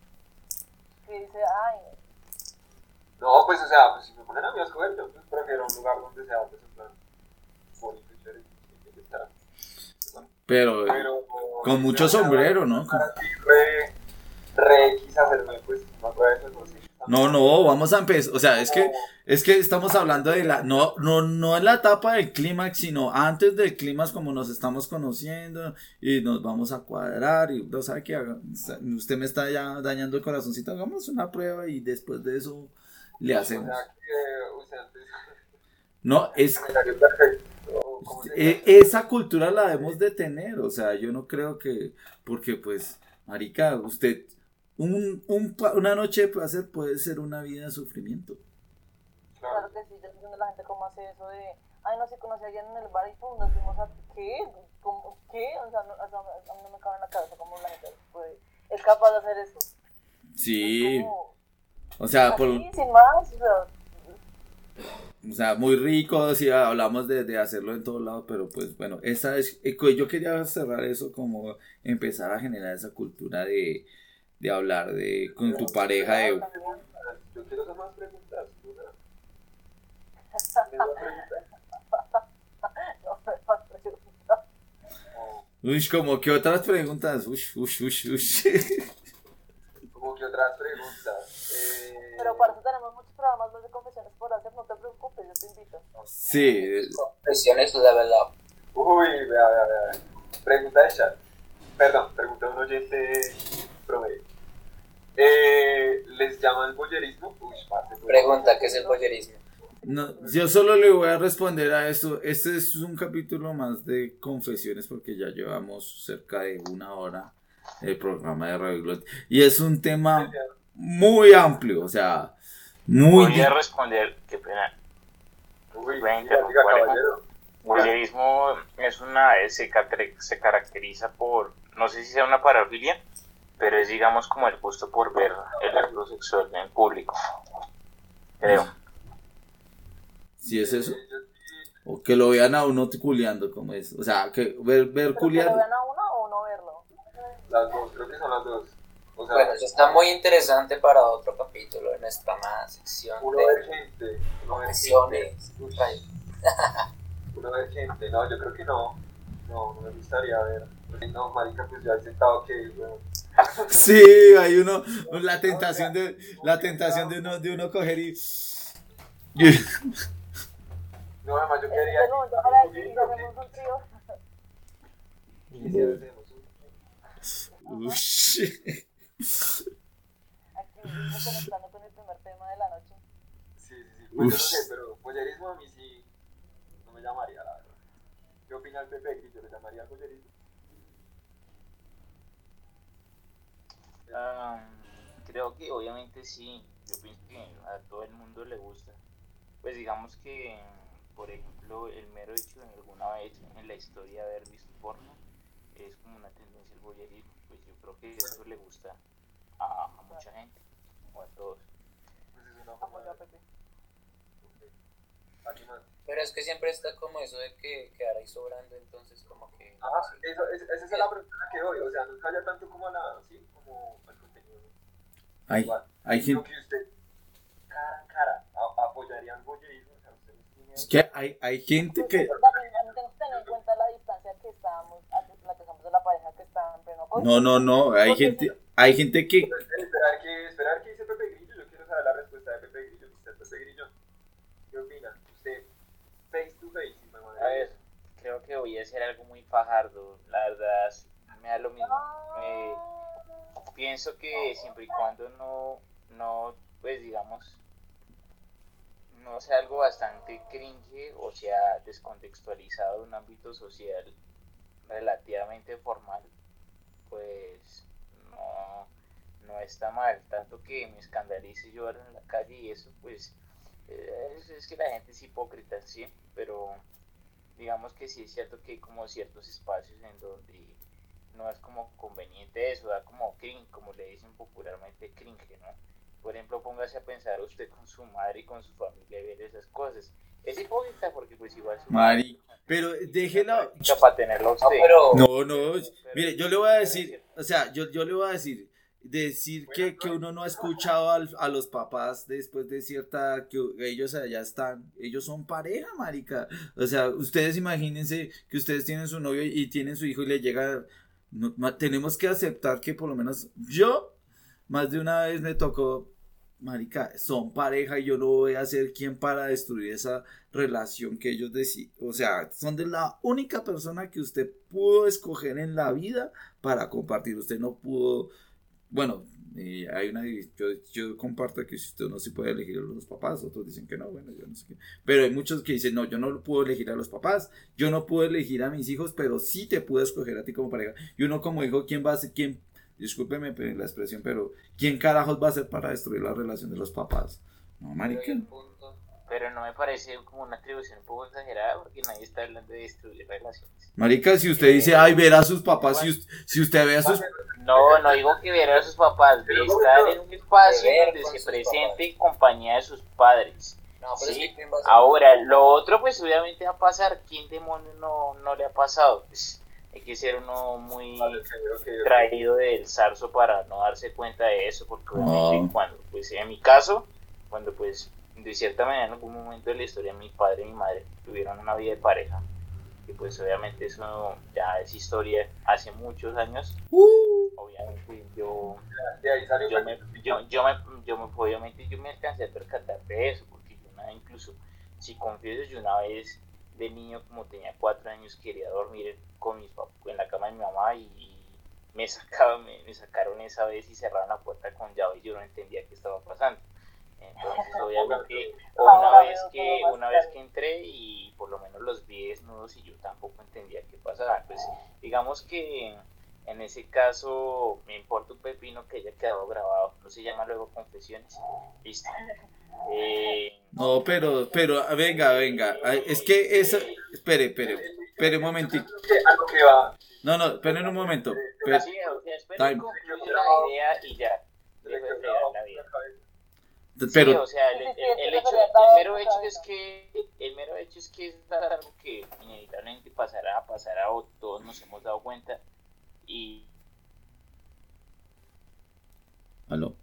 Que dice, ay, No, pues o sea, pues si me ponen a mí a escoger, yo pues, prefiero un lugar donde sea pues, en plan bonito y chévere y que estar. Pero Pero con mucho sombrero, ¿no? Con- Para ti, re, re quise hacerme, pues, no otra vez, no sé. No, no, vamos a empezar, o sea, es que es que estamos hablando de la no no no en la etapa del clímax, sino antes del clímax como nos estamos conociendo y nos vamos a cuadrar y no sabe que usted me está ya dañando el corazoncito, hagamos una prueba y después de eso le hacemos. O sea, que, o sea, antes, No, es me salió perfecto. ¿Cómo se e- llama? esa cultura la debemos de tener, o sea, yo no creo que porque pues marica, usted un, un pa- una noche de placer puede ser una vida de sufrimiento. claro que sí, yo no entiendo la gente cómo hace eso de, ay, no sé, conocí a alguien en el bar y pum, nos fuimos a, ¿qué? ¿Cómo? ¿Qué? O sea, no, o sea, a mí no me cabe en la cabeza cómo la gente puede, es capaz de hacer eso. Sí, Es como, o sea, por, así, sin más, o sea, o sea, muy rico, si hablamos de, de hacerlo en todos lados, pero pues bueno, esa es, eh, co- yo quería cerrar eso como empezar a generar esa cultura de, de hablar de con tu pareja de, Yo quiero hacer más preguntas. Una. ¿Tienes más preguntas? no me vas a preguntar. O, uy, como que otras preguntas, uy, uy, uy, uy. como que otras preguntas. Eh, Pero para eso tenemos muchos programas más de confesiones por hacer, no te preocupes, yo te invito. Sí, Confesiones level up. Uy, vea, vea, vea. Pregunta de chat. Perdón, pregunta de un oyente promedio. Eh, ¿Les llaman voyerismo? Uy, parce, pues. Pregunta, ¿qué es el voyerismo? no, yo solo le voy a responder a esto. Este es un capítulo más de confesiones porque ya llevamos cerca de una hora el programa de Radio Glot. Y es un tema muy amplio, o sea, muy... Voy a responder, qué pena. Uy, Voy a diga, interrumpir, diga, ¿vale? caballero. Voyerismo es una, se, catre- se caracteriza por, no sé si sea una parafilia, pero es digamos como el gusto por ver el acto sexual en público, creo. Si es eso. Eh, yo sí, O que lo vean a uno culeando, como es. O sea, que ver, ver ¿Pero que culiar. lo vean a uno o no verlo? las dos, creo que son las dos. O sea, Bueno, eso está muy interesante para otro capítulo de nuestra más sección uno de ver gente, uno ver gente. confesiones. Uy, uno ver gente, no, yo creo que no. No, no me gustaría ver. No, marica, pues ya he sentado que, bueno, Sí, hay uno. La tentación de. La tentación de uno, de uno coger y. no, además yo Es quería. que no, yo ahora aquí y hacemos un trío. Y si hacemos un- Ush. Aquí mismo conectando con el primer tema de la noche. Sí, sí, sí. Pues yo no Uf. sé, pero boyerismo a mí sí no me llamaría, la verdad. ¿Qué opina el Pepe Grillo? ¿Le llamaría boyerismo? Ah, creo que obviamente sí, yo pienso que a todo el mundo le gusta. Pues digamos que, por ejemplo, el mero hecho de alguna vez en la historia haber visto porno es como una tendencia al voyerismo. Pues yo creo que eso le gusta a, a mucha gente, o a todos. Pues es una Vamos forma ya, de... Pepe. Ok. ¿Alguien más? Pero es que siempre está como eso de que quedar ahí sobrando, entonces como que... Ah, sí. eso, es, esa es la pregunta que doy, o sea, no calla tanto como a la, sí, como al contenido. Hay, Igual. hay Lo gente, que usted, cara a cara, a- apoyaría al bollerismo, o sea, usted no tiene... es que hay, hay gente que, Pues, también tenemos que tener en cuenta la distancia que estábamos, la que estamos de la pareja que está en pleno coito. no, no, no, hay Porque gente, si- hay gente que, Esperar que, esperar que dice Pepe Grillo, yo quiero saber la respuesta de Pepe Grillo. mister Pepe Grillo, ¿qué opina? Usted, face to face, y mamá A ver, creo que voy a hacer algo muy fajardo, la verdad, me da lo mismo. Eh, pienso que siempre y cuando no, no, pues digamos, no sea algo bastante cringe o sea descontextualizado de un ámbito social relativamente formal, pues no, no está mal, tanto que me escandalice yo ahora en la calle y eso, pues eh, es, es que la gente es hipócrita, sí, pero digamos que sí es cierto que hay como ciertos espacios en donde no es como conveniente eso, da como cringe, como le dicen popularmente cringe, ¿no? Por ejemplo, póngase a pensar usted con su madre y con su familia y ver esas cosas. Es hipócrita porque pues igual su Mari, pero déjela, para tenerlo a usted. No, pero... no, no, mire, yo le voy a decir, o sea, yo, yo le voy a decir, decir que, que uno no ha escuchado al, a los papás después de cierta, que ellos allá están, ellos son pareja, marica, o sea, ustedes imagínense que ustedes tienen su novio y tienen su hijo y le llega, no, ma, tenemos que aceptar que por lo menos yo, más de una vez me tocó, marica, son pareja y yo no voy a ser quien para destruir esa relación que ellos deciden, o sea, son de la única persona que usted pudo escoger en la vida para compartir, usted no pudo, bueno, eh, hay una, yo, yo comparto que si usted no se puede elegir a los papás, otros dicen que no, bueno, yo no sé qué, pero hay muchos que dicen, no, yo no puedo elegir a los papás, yo no puedo elegir a mis hijos, pero sí te puedo escoger a ti como pareja, y uno como hijo, ¿quién va a ser, quién, discúlpeme la expresión, pero ¿quién carajos va a ser para destruir la relación de los papás? No, marica. Pero no me parece como una atribución un poco exagerada porque nadie está hablando de destruir relaciones. Marica, si usted dice, ay, ver a sus papás, si usted, si usted ve a sus... No, no digo que ver a sus papás, de estar en un espacio donde se presente en compañía de sus padres. No, pero ¿sí? es que Ahora, lo otro pues obviamente va a pasar, ¿quién demonios no, no le ha pasado? Pues hay que ser uno muy Vale, okay, okay, okay. traído del zarzo para no darse cuenta de eso, porque obviamente Oh. cuando, pues en mi caso, cuando pues de cierta manera en algún momento de la historia mi padre y mi madre tuvieron una vida de pareja, y pues obviamente eso ya es historia hace muchos años, Uh. obviamente yo, De ahí salió yo, me, yo, yo, me, yo me, obviamente yo me alcancé a percatar de eso, porque yo una, incluso, si confieso, yo una vez de niño, como tenía cuatro años, quería dormir con mis papás, en la cama de mi mamá y, y me, sacaban, me, me sacaron esa vez y cerraron la puerta con llave y yo no entendía qué estaba pasando. Entonces obviamente una vez que una vez que entré y por lo menos los vi desnudos y yo tampoco entendía qué pasaba, pues digamos que en ese caso me importa un pepino que haya quedado grabado, no se llama luego confesiones, listo. Eh, No, pero, pero, venga, venga, ay, es que eso, espere, espere, espere un momentito. A lo que va. No, no, esperen un momento. Espere. sí, o sea, espera, Time. concluyo la idea y ya, dejo de fregar la vida. Sí, Pero, o sea, el, el, el hecho, el mero hecho es que el mero hecho es que es algo que inevitablemente pasará, pasará o todos nos hemos dado cuenta y aló.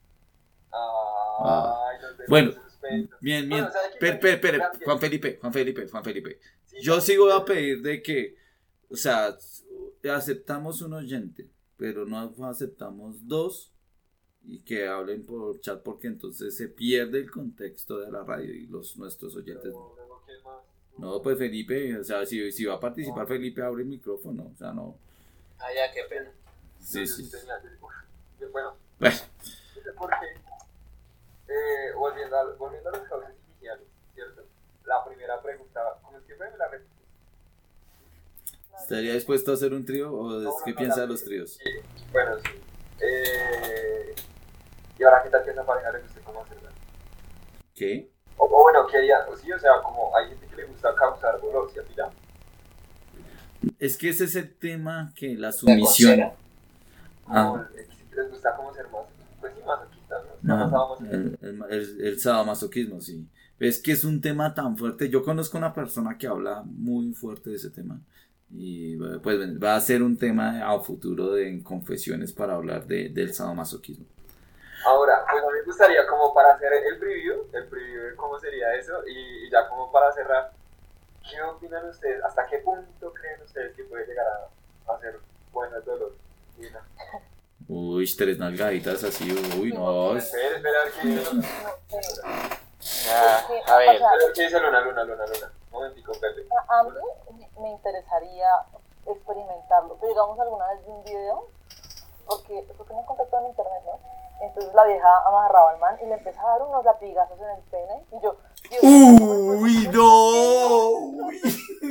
Ay, no sé, Bueno, suspenso. bien, bien. Bueno, ¿sabe qué? Espere, espere, espere, Gracias. Juan Felipe, Juan Felipe, Juan Felipe. Sí, Yo sí voy a pedir de que, o sea, aceptamos un oyente, pero no aceptamos dos y que hablen por chat porque entonces se pierde el contexto de la radio y los nuestros oyentes. no, no, ¿quién más? No, pues Felipe, o sea, si, si va a participar Felipe, abre el micrófono, o sea, no. Ah, ya, qué pena. Sí, Yo sí. tenía- uf, Bueno, Bueno, no sé por qué. Eh, volviendo, a, volviendo a los cauces iniciales, ¿cierto? La primera pregunta, ¿cómo es que fue? Me la repito. ¿estaría dispuesto a hacer un trío o es qué piensa de los tríos? Sí, bueno, sí. Eh, y ahora, ¿qué tal que esa pareja le guste cómo hacerla? ¿Qué? O, o bueno, ¿qué haría? O sí, o sea, como hay gente que le gusta causar dolor, ¿sí? ¿Ya? Es que ese es el tema que la sumisión. ¿La Ah, Como, eh, si les gusta como ser más, pues sí, masoquistas, ¿no? No, No, el, el, el, el sadomasoquismo, sí. Es que es un tema tan fuerte. Yo conozco una persona que habla muy fuerte de ese tema. Y pues va a ser un tema a futuro de en confesiones para hablar de, del sadomasoquismo. Ahora, pues a mí me gustaría como para hacer el preview, el preview de cómo sería eso, y, y ya como para cerrar, ¿qué opinan ustedes? ¿Hasta qué punto creen ustedes que puede llegar a, a ser bueno el dolor? Mira. Uy, tres nalgaditas así, uy, no. Es... Espera, espera, a ver qué dice Luna. Ah, a ver, O sea, A ver qué dice Luna, Luna, Luna, Luna. Un momentico, Pepe. a mí me interesaría experimentarlo, pero digamos alguna vez vi un video, porque, porque me contactó en internet, ¿no? Entonces la vieja amarraba al man y le empezaba a dar unos latigazos en el pene, y yo, Dios, Uy, no. Uy.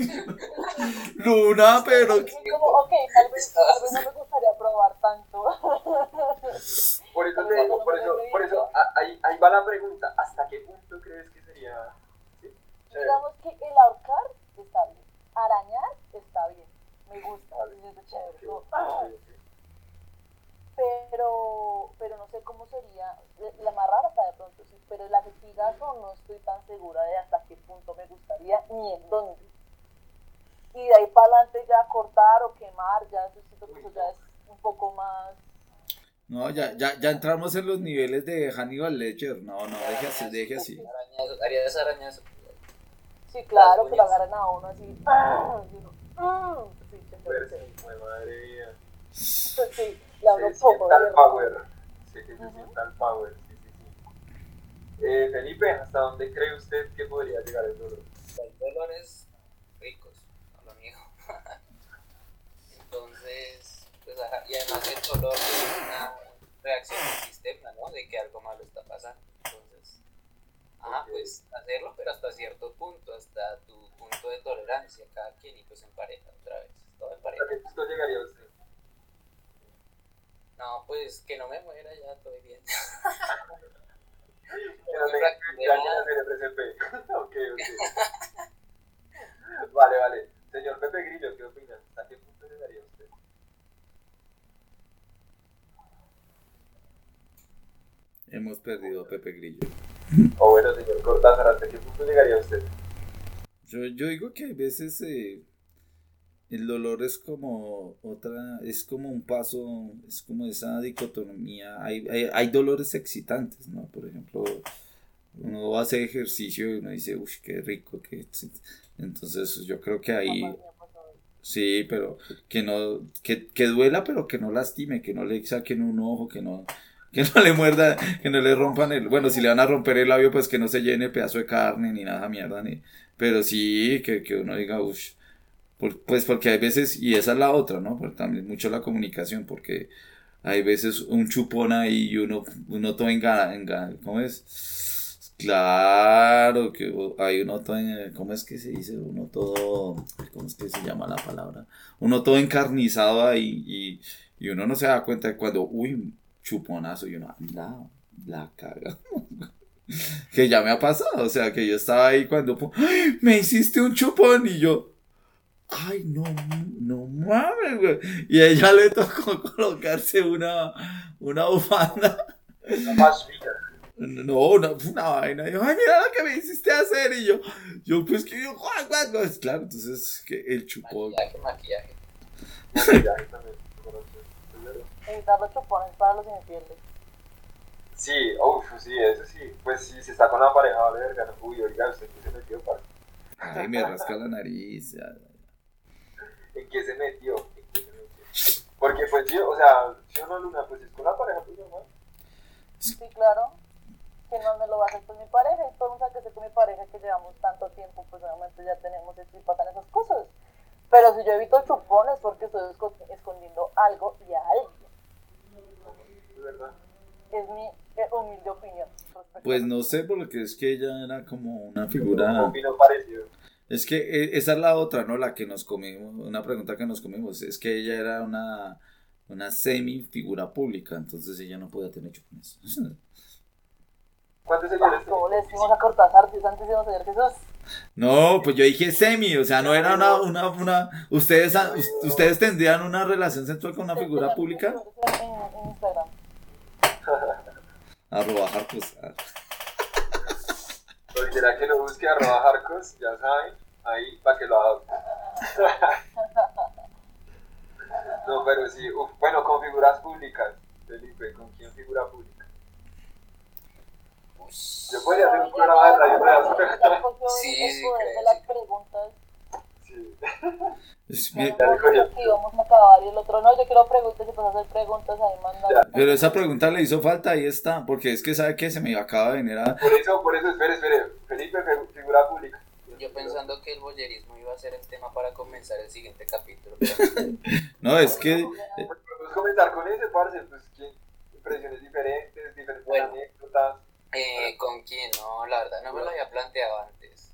Luna, pero... y como, ok, tal vez, tal vez no me gustaría probar tanto. Por eso te digo, por eso, por eso, a- ahí, ahí va la pregunta, ¿hasta qué punto crees que sería? ¿Sí? Chévere. Digamos que el ahorcar está bien, arañar está bien, me gusta, es chévere, Ok, ¿no? ok, ok. pero pero no sé cómo sería, la amarrar hasta de pronto sí, pero el latigazo no estoy tan segura de hasta qué punto me gustaría ni en dónde. Y de ahí para adelante ya cortar o quemar, ya eso siento que eso ya es un poco más. No, ya, ya, ya entramos en los niveles de Hannibal Lecter. No, no, deje así, deje así. Arañazo, harías arañazo. Sí, claro, Las que lo uñas. agarren a uno así. ¡Ah! Y uno, ¡ah! Sí, chévere, Fuerza, chévere. hijo de madre mía. Sí, le hablo Se poco sienta de el power. verdad. Sé que se Ujú. sienta el power, sí, sí, sí. Eh, Felipe, ¿hasta dónde cree usted que podría llegar el dolor? Hay dolores ricos, no lo niego. Entonces, pues ajá, y además el dolor es una reacción del sistema, ¿no? De que algo malo está pasando. Entonces, ajá, Ok. pues hacerlo, pero hasta cierto punto, hasta tu punto de tolerancia, cada quien, y pues en pareja otra vez, todo en pareja. ¿Hasta qué punto llegaría usted? No, pues que no me muera, ya estoy bien. Que no tenga que ya que hacer el P C P. Ok, ok. Vale, vale. Señor Pepe Grillo, ¿qué opina? ¿Hasta qué punto llegaría usted? Hemos perdido a Pepe Grillo. O bueno, señor Cortázar, ¿hasta qué punto llegaría usted? Yo, yo digo que a veces eh, el dolor es como otra, es como un paso, es como esa dicotomía. Hay, hay, hay dolores excitantes, ¿no? Por ejemplo, uno hace ejercicio y uno dice, uff, qué rico, qué excit-". Entonces yo creo que ahí, Jamás me ha pasado eso. sí, pero que no, que, que duela, pero que no lastime, que no le saquen un ojo, que no, que no le muerda, que no le rompan el, bueno, si le van a romper el labio, pues que no se llene pedazo de carne, ni nada mierda, ni, pero sí, que, que uno diga, uff, por- pues porque hay veces, y esa es la otra, ¿no? Pero también mucho la comunicación, porque hay veces un chupón ahí y uno, uno todo enga, enga- ¿cómo es? Claro que o- hay uno todo, en- ¿cómo es que se dice? Uno todo, ¿cómo es que se llama la palabra? Uno todo encarnizado ahí y, y uno no se da cuenta de cuando, uy, chuponazo y uno, la, la caga. Que ya me ha pasado, o sea, que yo estaba ahí cuando, ¡ay! Me hiciste un chupón y yo, ay, no, no mames, güey. Y a ella le tocó colocarse una, una bufanda. Más vida. No, una, una vaina. Y yo, ay, mira lo que me hiciste hacer. Y yo, yo, pues que yo, guau, guau, guau. Claro, entonces que el chupón. Maquillaje, maquillaje. Maquillaje también, conoce, es verdad. Evitar los chupones para los infieles. Sí, uff, sí, eso sí. Pues si se está con la pareja, vale verga. No. Uy, oiga, ¿usted qué se metió, para? Ay, me rasca la nariz. Ya. ¿En qué se metió? ¿En qué se metió? Porque pues sí, o sea, si o no, Luna, pues es con la pareja, pues normal. Sí, claro. Que no me lo va a hacer con mi pareja. Y todo el mundo sabe que sé con mi pareja que llevamos tanto tiempo, pues obviamente ya tenemos esto y pasan esas cosas. Pero si yo evito chupones porque estoy esco- escondiendo algo y a alguien. Es verdad. Es mi eh, humilde opinión. respecto Pues a- no sé, porque es que ella era como una figura. Opino parecido. Es que eh, esa es la otra, ¿no? La que nos comimos, una pregunta que nos comimos. Es que ella era una, una semi figura pública, entonces ella no podía tener chupones. ¿Cuántos señores ¿Cómo le decimos a Cortázar, si Santísimo Señor Jesús? No, pues yo dije semi, o sea, no era una, una, una, ustedes, us- ustedes tendrían una relación sexual con una figura pública. En, en Instagram. Arroba Harcos. Cualquiera que lo busque, arroba Harcos, ya saben, ahí para que lo adopten. No, pero sí, uf, bueno, con figuras públicas, Felipe, ¿con quién figura pública? Yo podría hacer un programa de radio real. Sí, sí, poder de creo, las sí. preguntas. Sí. Es Ya que- no creo que íbamos a acabar y el otro no, yo quiero preguntas y pues hacer preguntas ahí mandar. Pero esa pregunta le hizo falta, ahí está, porque es que sabe que se me acaba de venir a... Por eso, por eso, espere, espere. Felipe, fi- figura pública. Yo pensando que el boyerismo iba a ser el tema para comenzar el siguiente capítulo. No, es que... Podemos comenzar con ese, parce, pues, ¿quién? Impresiones diferentes, diferentes Bueno. anécdotas. Eh, ¿Con quién? No, la verdad, no me lo había planteado antes.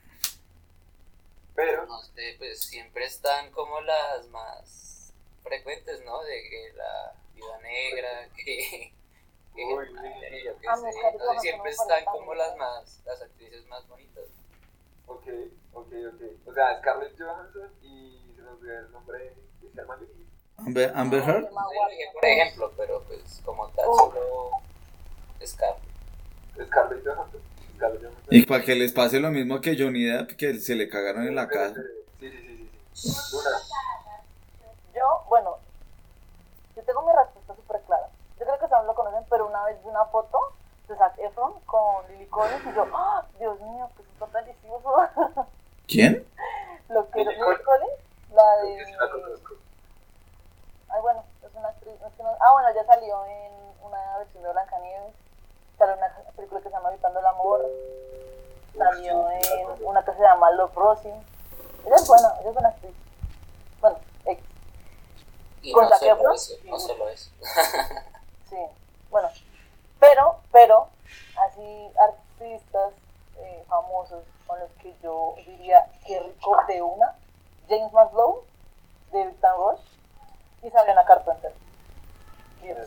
Pero, No sé, pues siempre están como las más frecuentes, ¿no? De que la viuda negra, que... que Uy, yo qué a mí sé, es que entonces no siempre me están parece como tan las más, las actrices más bonitas. ok, ok, ok. O sea, Scarlett Johansson y se nos olvidó el nombre de Selma Hayek. Amber, Amber No, Heard. Emma Sí, lo dije Watson. por ejemplo, pero pues como tal, Uf. solo Scarlett. Scarlett Johansson. Scarlett Johansson. Y para que les pase lo mismo que Johnny Depp, que se le cagaron en la Espere, casa. espere. Sí, sí, sí, sí, sí. Luna. Yo, bueno, yo tengo mi respuesta súper clara. Yo creo que ustedes lo conocen, pero una vez vi una foto de Zac Efron con Lily Collins y yo, ¡ah! Dios mío, que eso está delicioso. ¿Quién? Lo que Lily Lily Collins, la Creo que sí la de... conozco. Ay, bueno, es una actriz, no es que no- ah, bueno, ya salió en una versión de Blancanieves, salió en una película que se llama Habitando el Amor, salió en una que se llama Love Rosie. Ella es buena, ella es buena actriz. Bueno, ex, Y ¿Con no Zac solo Efron? eso, no solo eso. sí, bueno, pero, pero, así artistas eh, famosos con los que yo diría que rico de una, James Maslow, David Tan Roche y Sabrina Carpenter. Dios.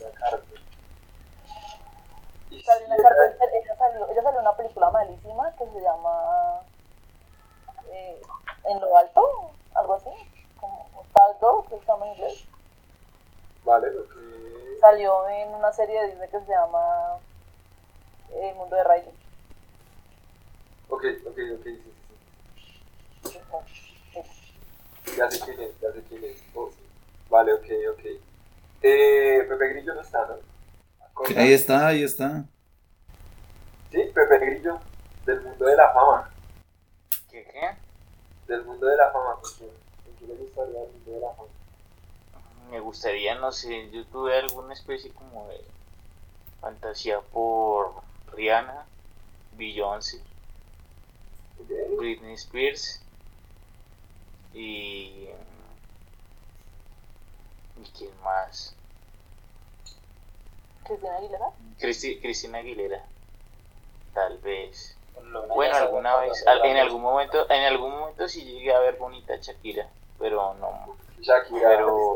Y Sabrina sí, Carpenter, ella salió, ella salió en una película malísima que se llama eh, En lo alto, algo así, como Taldo, que se llama en inglés. Vale, ok. Salió en una serie de Disney que se llama El mundo de Riley. Ok, ok, ok, sí, sí, sí. Sí, no, sí. Ya sé quién es, ya sé quién es. Oh, sí. Vale, ok, ok. Eh, Pepe Grillo no está, ¿no? Cosa- Ahí está, ahí está. Sí, Pepe Grillo, del mundo de la fama. ¿Qué qué? Del mundo de la fama, ¿con quién, con quién le gustaría el mundo de la fama? Me gustaría, no sé, yo tuve alguna especie como de fantasía por Rihanna, Beyoncé, Ok. Britney Spears y... ¿Y quién más? Cristina Aguilera. Cristi- Cristina Aguilera, tal vez. Luna Bueno, ya se alguna fue vez, cuando al- en era algún momento, en algún momento sí llegué a ver bonita a Shakira, pero no, Shakira. pero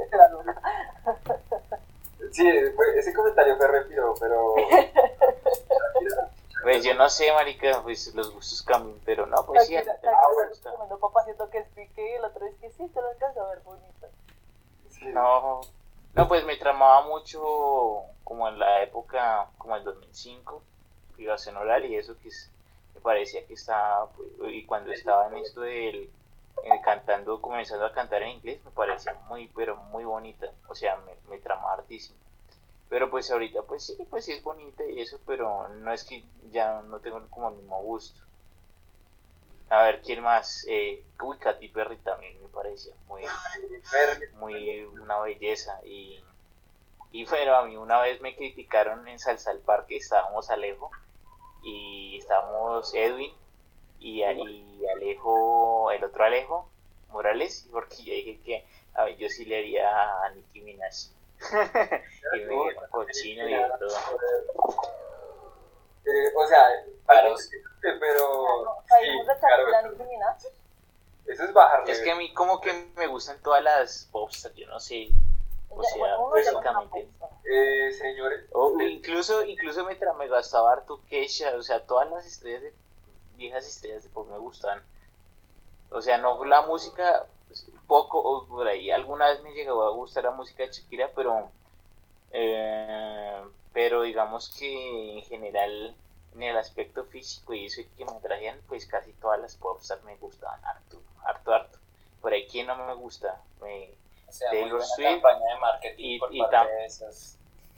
Sí, fue- ese comentario fue retiro, pero. Shakira. pues yo no sé, marica, pues los gustos cambian, pero no, pues sí, a mí Shakira, también me Shakira gusta. comiendo papacito que es pique y el otro es que sí, te lo alcanzo a ver bonito. Sí. No, no, pues me tramaba mucho como en la época, como el dos mil cinco, fijación oral y eso que es- me parecía que estaba, pues, y cuando estaba en esto del, en cantando, comenzando a cantar en inglés, me parecía muy, pero muy bonita, o sea, me, me tramaba hartísimo. Pero pues ahorita, pues sí, pues sí es bonita y eso, pero no es que ya no tengo como el mismo gusto. A ver, ¿quién más? Eh, uy, Katy Perry también me parecía muy, Ver- muy una belleza y, y pero a mí una vez me criticaron en Salsa al Parque, estábamos Alejo y estábamos Edwin y, y Alejo, el otro Alejo Morales, porque yo dije que a ver, yo sí le haría a Nicki Minaj y me dijeron cochino y de todo. Eh, o sea, Claro. algo que- pero. No, salimos de Sí, claro, Shakira Nicki Minaj. eso es bajarle. Es que a mí como que me gustan todas las pops, yo no sé, o Ya, sea, bueno, uno ya es una básicamente. posta. Eh, señores, O incluso, incluso me, tra- me gastaba harto Kesha, o sea, todas las estrellas de, viejas estrellas de pop me gustan. O sea, no la música, pues, poco o por ahí. Alguna vez me llegó a gustar la música de Shakira, pero eh, pero digamos que en general en el aspecto físico y eso que me atraían, pues casi todas las popstars me gustaban harto, harto, harto. Por ahí quien no me gusta, me, O sea, Taylor muy buena Swift campaña de marketing y- por y parte tam- de esas.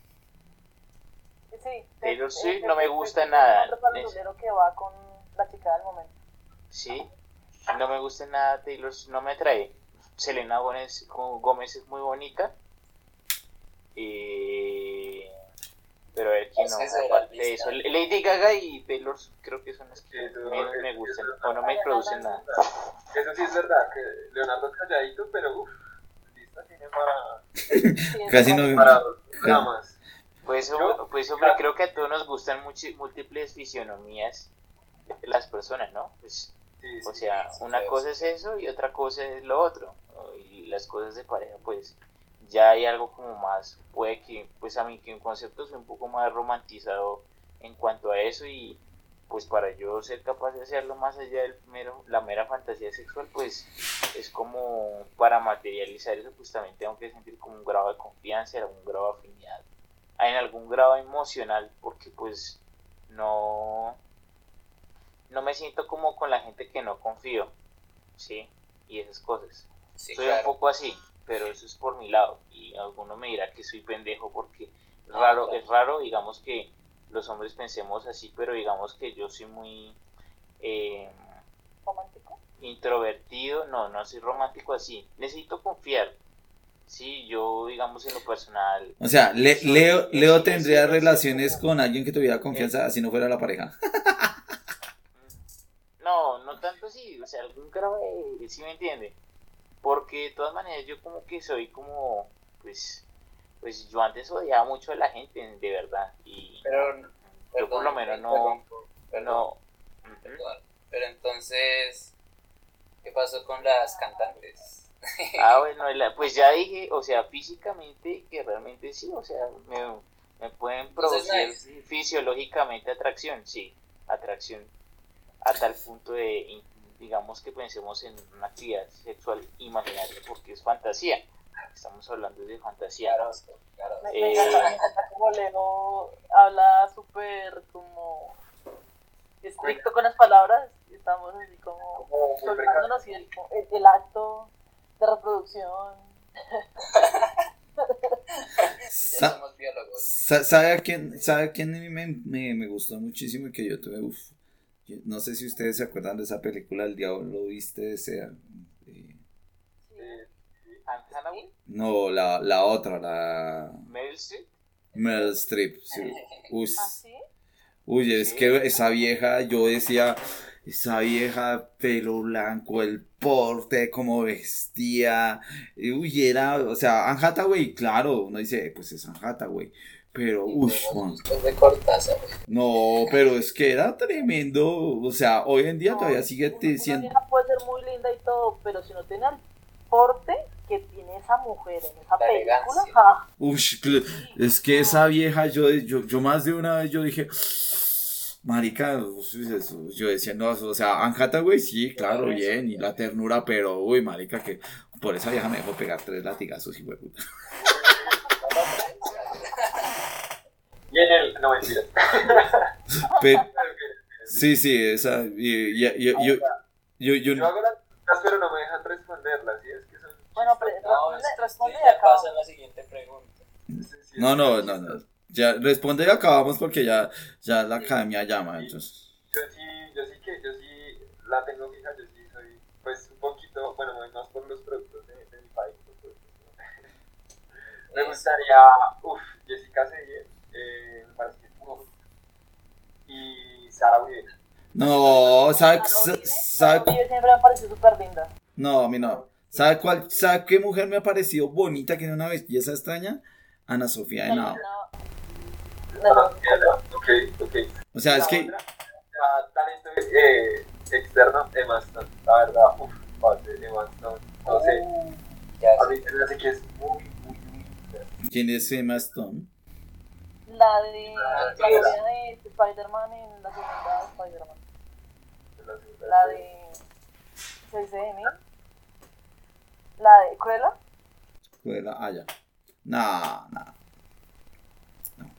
Sí, Taylor te- Swift te- no me te- gusta te- te- nada. otro farandulero que va con la chica del momento. Sí, no me gusta nada Taylor, no me atrae. Selena Gómez, Gómez es muy bonita. Eh, pero a ver quién no, Ese será aparte el de eso, lista. Lady Gaga y Taylor creo que son las que Sí, eso- menos me eso- gustan eso- o no me producen nada. Eso sí es verdad, que Leonardo es calladito, pero uff, lista tiene para, Sí, Casi es no- como- para dos programas. Pues, Yo- hombre, pues hombre, creo que a todos nos gustan muchi- múltiples fisionomías de las personas, ¿no? Pues, Sí, o sí. sea, sí, una sí, cosa sí. es eso y otra cosa es lo otro, ¿no? Y las cosas de pareja, pues ya hay algo como más, puede que, pues a mí que en concepto soy un poco más romantizado en cuanto a eso y pues para yo ser capaz de hacerlo más allá del mero, la mera fantasía sexual, pues es como para materializar eso, pues también tengo que sentir como un grado de confianza, algún grado de afinidad, en algún grado emocional, porque pues no, no me siento como con la gente que no confío, ¿sí? Y esas cosas. Sí, Soy un claro. poco así, pero eso es por mi lado. Y alguno me dirá que soy pendejo porque es raro, es raro, digamos que los hombres pensemos así, pero digamos que yo soy muy eh, romántico. introvertido, no, no soy romántico así. Necesito confiar. Sí, yo digamos en lo personal. O sea, Le- soy- Leo, soy- Leo soy- tendría soy- relaciones soy- con alguien que tuviera confianza, así no fuera la pareja. No, no tanto así, o sea, algún grado de, ¿sí me entiende? Porque de todas maneras yo como que soy como, pues, pues yo antes odiaba mucho a la gente, de verdad, y Pero, yo por lo perdón, menos te no, interrumpo, perdón, no, ujú. perdón. Pero entonces, ¿qué pasó con las cantantes? Ah, bueno, la- pues ya dije, o sea, físicamente que realmente sí, o sea, me, me pueden Entonces, producir nice. fisiológicamente atracción, sí, atracción, a tal punto de, in- digamos que pensemos en una actividad sexual imaginaria, porque es fantasía, estamos hablando de fantasía. Claro, claro. Me, Eh, me encanta, me encanta como Leo habla súper como estricto con las palabras. Estamos así como Como muy soltándonos y el, el, el acto de reproducción. Ya Sa- somos biólogos. sa- ¿Sabe a quién, sabe a quién a mí me, me, me gustó muchísimo y que yo tuve, uf, yo- no sé si ustedes se acuerdan de esa película El Diablo Viste Desea. Eh, Sí. Anne Hathaway, no, la, la otra, la Meryl Streep, Meryl Streep. Sí. Uy, ¿Ah, sí? uy, es Sí. que esa vieja, yo decía, esa vieja, pelo blanco, el porte, como vestía, y, uy, era, o sea, Anne Hathaway, claro, uno dice, pues es Anne Hathaway, pero, uy, man, Después de Cortázar. no, pero es que era tremendo, o sea, hoy en día No, todavía sigue una- te- Una siendo, vieja puede ser muy linda y todo, pero si no tiene el porte que tiene esa mujer en esa La película, elegancia. ja, uy, cl- es que esa vieja, yo, yo, yo más de una vez yo dije, marica, uy, eso, yo decía, no, o sea, Anne Hathaway, sí, claro, bien, y la ternura, pero, uy, marica, que por esa vieja me dejó pegar tres latigazos, y puta. Y en el. No, mentira. Pero, sí, sí, esa, y, y- y- yo, yo, yo, yo, Yo hago las preguntas, pero no me dejan responderlas, ¿sí? Es que son. bueno, pero No, responde, es que responde usted y ya acaba. pasa a la siguiente pregunta. Sí, no, no, no, no, ya, responde y acabamos porque ya, ya la academia llama, entonces, Yo sí, yo sí que, yo sí la tengo fija, yo sí soy, pues un poquito, bueno, más por los productos de, de mi país. Los productos, ¿no? Me gustaría, uff, Jessica Seguier, eh, me parece que es muy- y Sara Uribe. no, ¿sabe, Claro, sa- Vive, sabe, Vive siempre me ha parecido súper linda. no, a mí no, ¿sabe cuál, sabe qué mujer me ha parecido bonita, que tiene una belleza extraña? Ana Sofía Henao. No, no, Ok, ok. O sea, es La que, otra, ya, talento eh, externo, Emma Stone, la verdad, uff, Emma Stone, no sé, Ya a sé. mí se me hace que es muy, muy linda. ¿quién es Emma Stone? la de Ah, la sí, novia de Spider-Man en la segunda de Spider-Man. La segunda La vez. de seis de mí. La de Cruella. Cruella, ah, ya. No, no. No.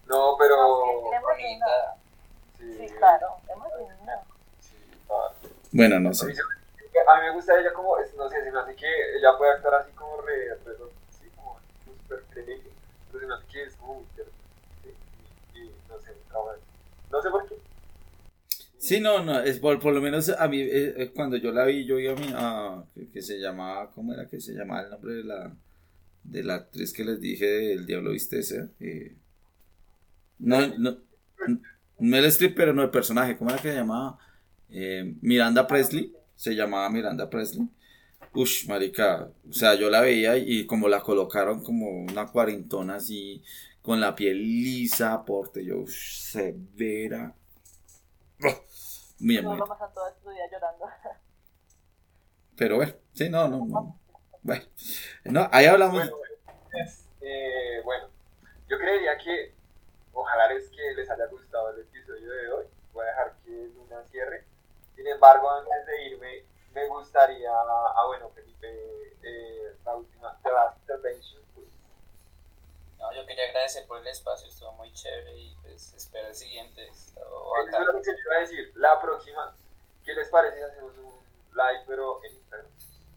No, pero... Hemos linda. Sí, Sí, claro, hemos linda. sí, ah. Bueno, no A mí, sé. se- a mí me gusta ella como, es- no sé, se me hace que ella puede actuar así como re, re sí, como súper creíble, pero se me hace que es como muy tierna, sí, y, y no sé, me traba eso. No sé por qué. Sí, no, no, es por, por lo menos a mí, eh, eh, cuando yo la vi, yo vi a mi, a- que, que se llamaba, ¿cómo era que se llamaba el nombre de la, de la actriz que les dije del Diablo Viste ese? Eh, no, no, Mel Streep, pero no el personaje, ¿cómo era que se llamaba? Eh, Miranda Presley, se llamaba Miranda Presley. Ush, marica, o sea, yo la veía y como la colocaron como una cuarentona así, con la piel lisa, porte, yo, ush, severa. Bien, Yo muy lo pasan todo este día llorando. pero bueno, sí, no, no, no. Bueno, no, ahí hablamos. Bueno, es, eh, bueno, yo creería que ojalá les, que les haya gustado el episodio de hoy. Voy a dejar que Luna cierre. Sin embargo, antes de irme, me gustaría, ah bueno, Felipe, eh, la última, the last intervention, pues. No, yo quería agradecer por el espacio, estuvo muy chévere y pues espero el siguiente. Estuvo Eso es lo bacán. que yo iba a decir. La próxima, ¿qué les parece si hacemos un live, pero en Instagram?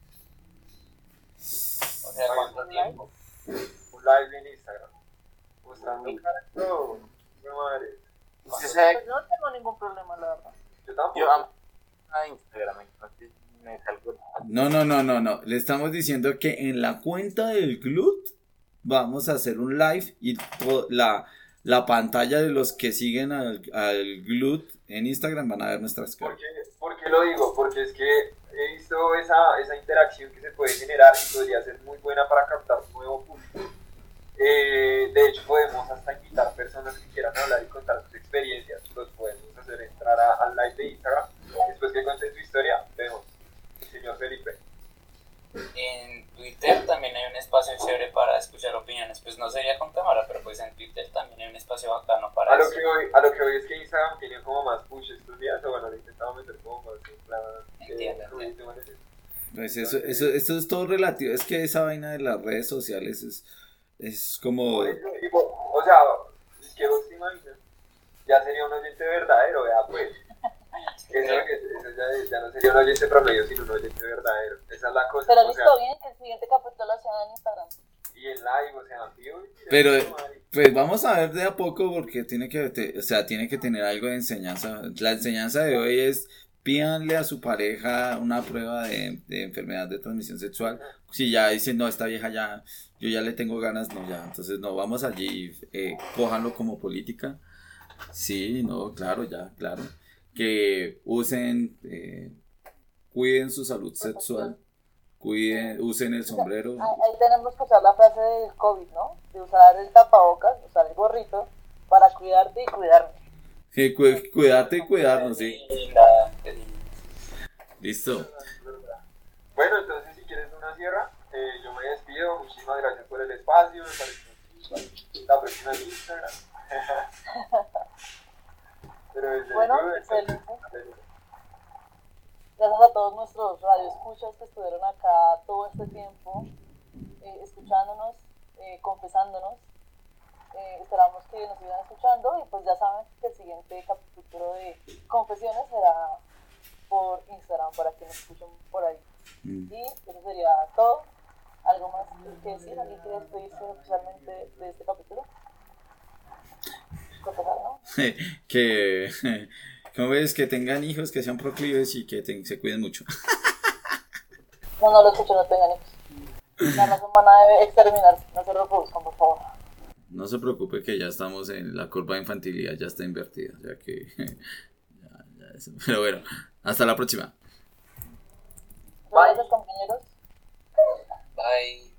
O sea, ¿cuánto tiempo? Un live en Instagram. Mostrando cara y todo. No madre. Usted sabe Pues yo no tengo ningún problema, la verdad. Yo tampoco. yo amo a Instagram, entonces me salgo. No, no, no, no, no. Le estamos diciendo que en la cuenta del Glut vamos a hacer un live y to- la, la pantalla de los que siguen al, al Glut en Instagram van a ver nuestras ¿Por caras. qué, por qué lo digo? Porque es que he visto esa, esa interacción que se puede generar y podría ser muy buena para captar un nuevo público. Eh, de hecho, podemos hasta invitar personas que quieran hablar y contar sus experiencias. Los podemos hacer entrar a- al live de Instagram. Después que cuenten su historia, vemos. Señor Felipe. En Twitter también hay un espacio chévere para escuchar opiniones. Pues no sería con cámara, pero pues en Twitter también hay un espacio bacano para A lo eso. que voy, a lo que voy es que Instagram tiene como más push estos días, o bueno, le he intentado meter como más en plan. Entiendo, eh, entiendo. ruido, ¿no? Pues eso, eso, eso es todo relativo. Es que esa vaina de las redes sociales es, es como. Por eso, tipo, o sea, es que vos te imaginas, ya sería un oyente verdadero, vea pues. Eso, eso ya, ya no sería un oyente promedio, sino un oyente verdadero. Esa es la cosa. Pero o sea, listo, bien, que el siguiente capítulo sea en Instagram. y en live, o sea, en vivo. y- Pero, madre. pues vamos a ver de a poco porque tiene que, te- o sea, tiene que tener algo de enseñanza. La enseñanza de hoy es pídanle a su pareja una prueba de, de enfermedad de transmisión sexual. Si ya dicen, no, esta vieja ya, yo ya le tengo ganas, no, ya. Entonces, no, vamos allí, eh, cójanlo como política. Sí, no, claro, ya, claro. Que usen, eh, cuiden su salud sexual, cuiden, usen el sombrero. Ahí, ahí tenemos que usar la frase del COVID, ¿no? De usar el tapabocas, usar el gorrito para cuidarte y cuidarme. Sí, cu- cuídate y cuidarnos, sí. Y la- el- Listo. Bueno, entonces si quieres una sierra, eh, yo me despido. Muchísimas gracias por el espacio. Me parece la próxima en Instagram. Pero desde Bueno, luego, excelente. Gracias a todos nuestros radioescuchas que estuvieron acá todo este tiempo, eh, escuchándonos, eh, confesándonos. Eh, esperamos que nos sigan escuchando y pues ya saben que el siguiente capítulo de Confesiones será por Instagram para que nos escuchen por ahí. Mm. Y eso sería todo. ¿Algo más que decir? ¿Alguien quiere despedirse oficialmente de este capítulo? Confesar, ¿no? Que, como ves, que tengan hijos, que sean proclives y que te- se cuiden mucho. No, no lo escucho, no tengan hijos. La raza humana debe exterminarse, no se reproduzcan, por favor. No se preocupe que ya estamos en la curva de infantilidad, ya está invertida, ya que ya, ya es- pero bueno, hasta la próxima. Gracias, compañeros. Bye.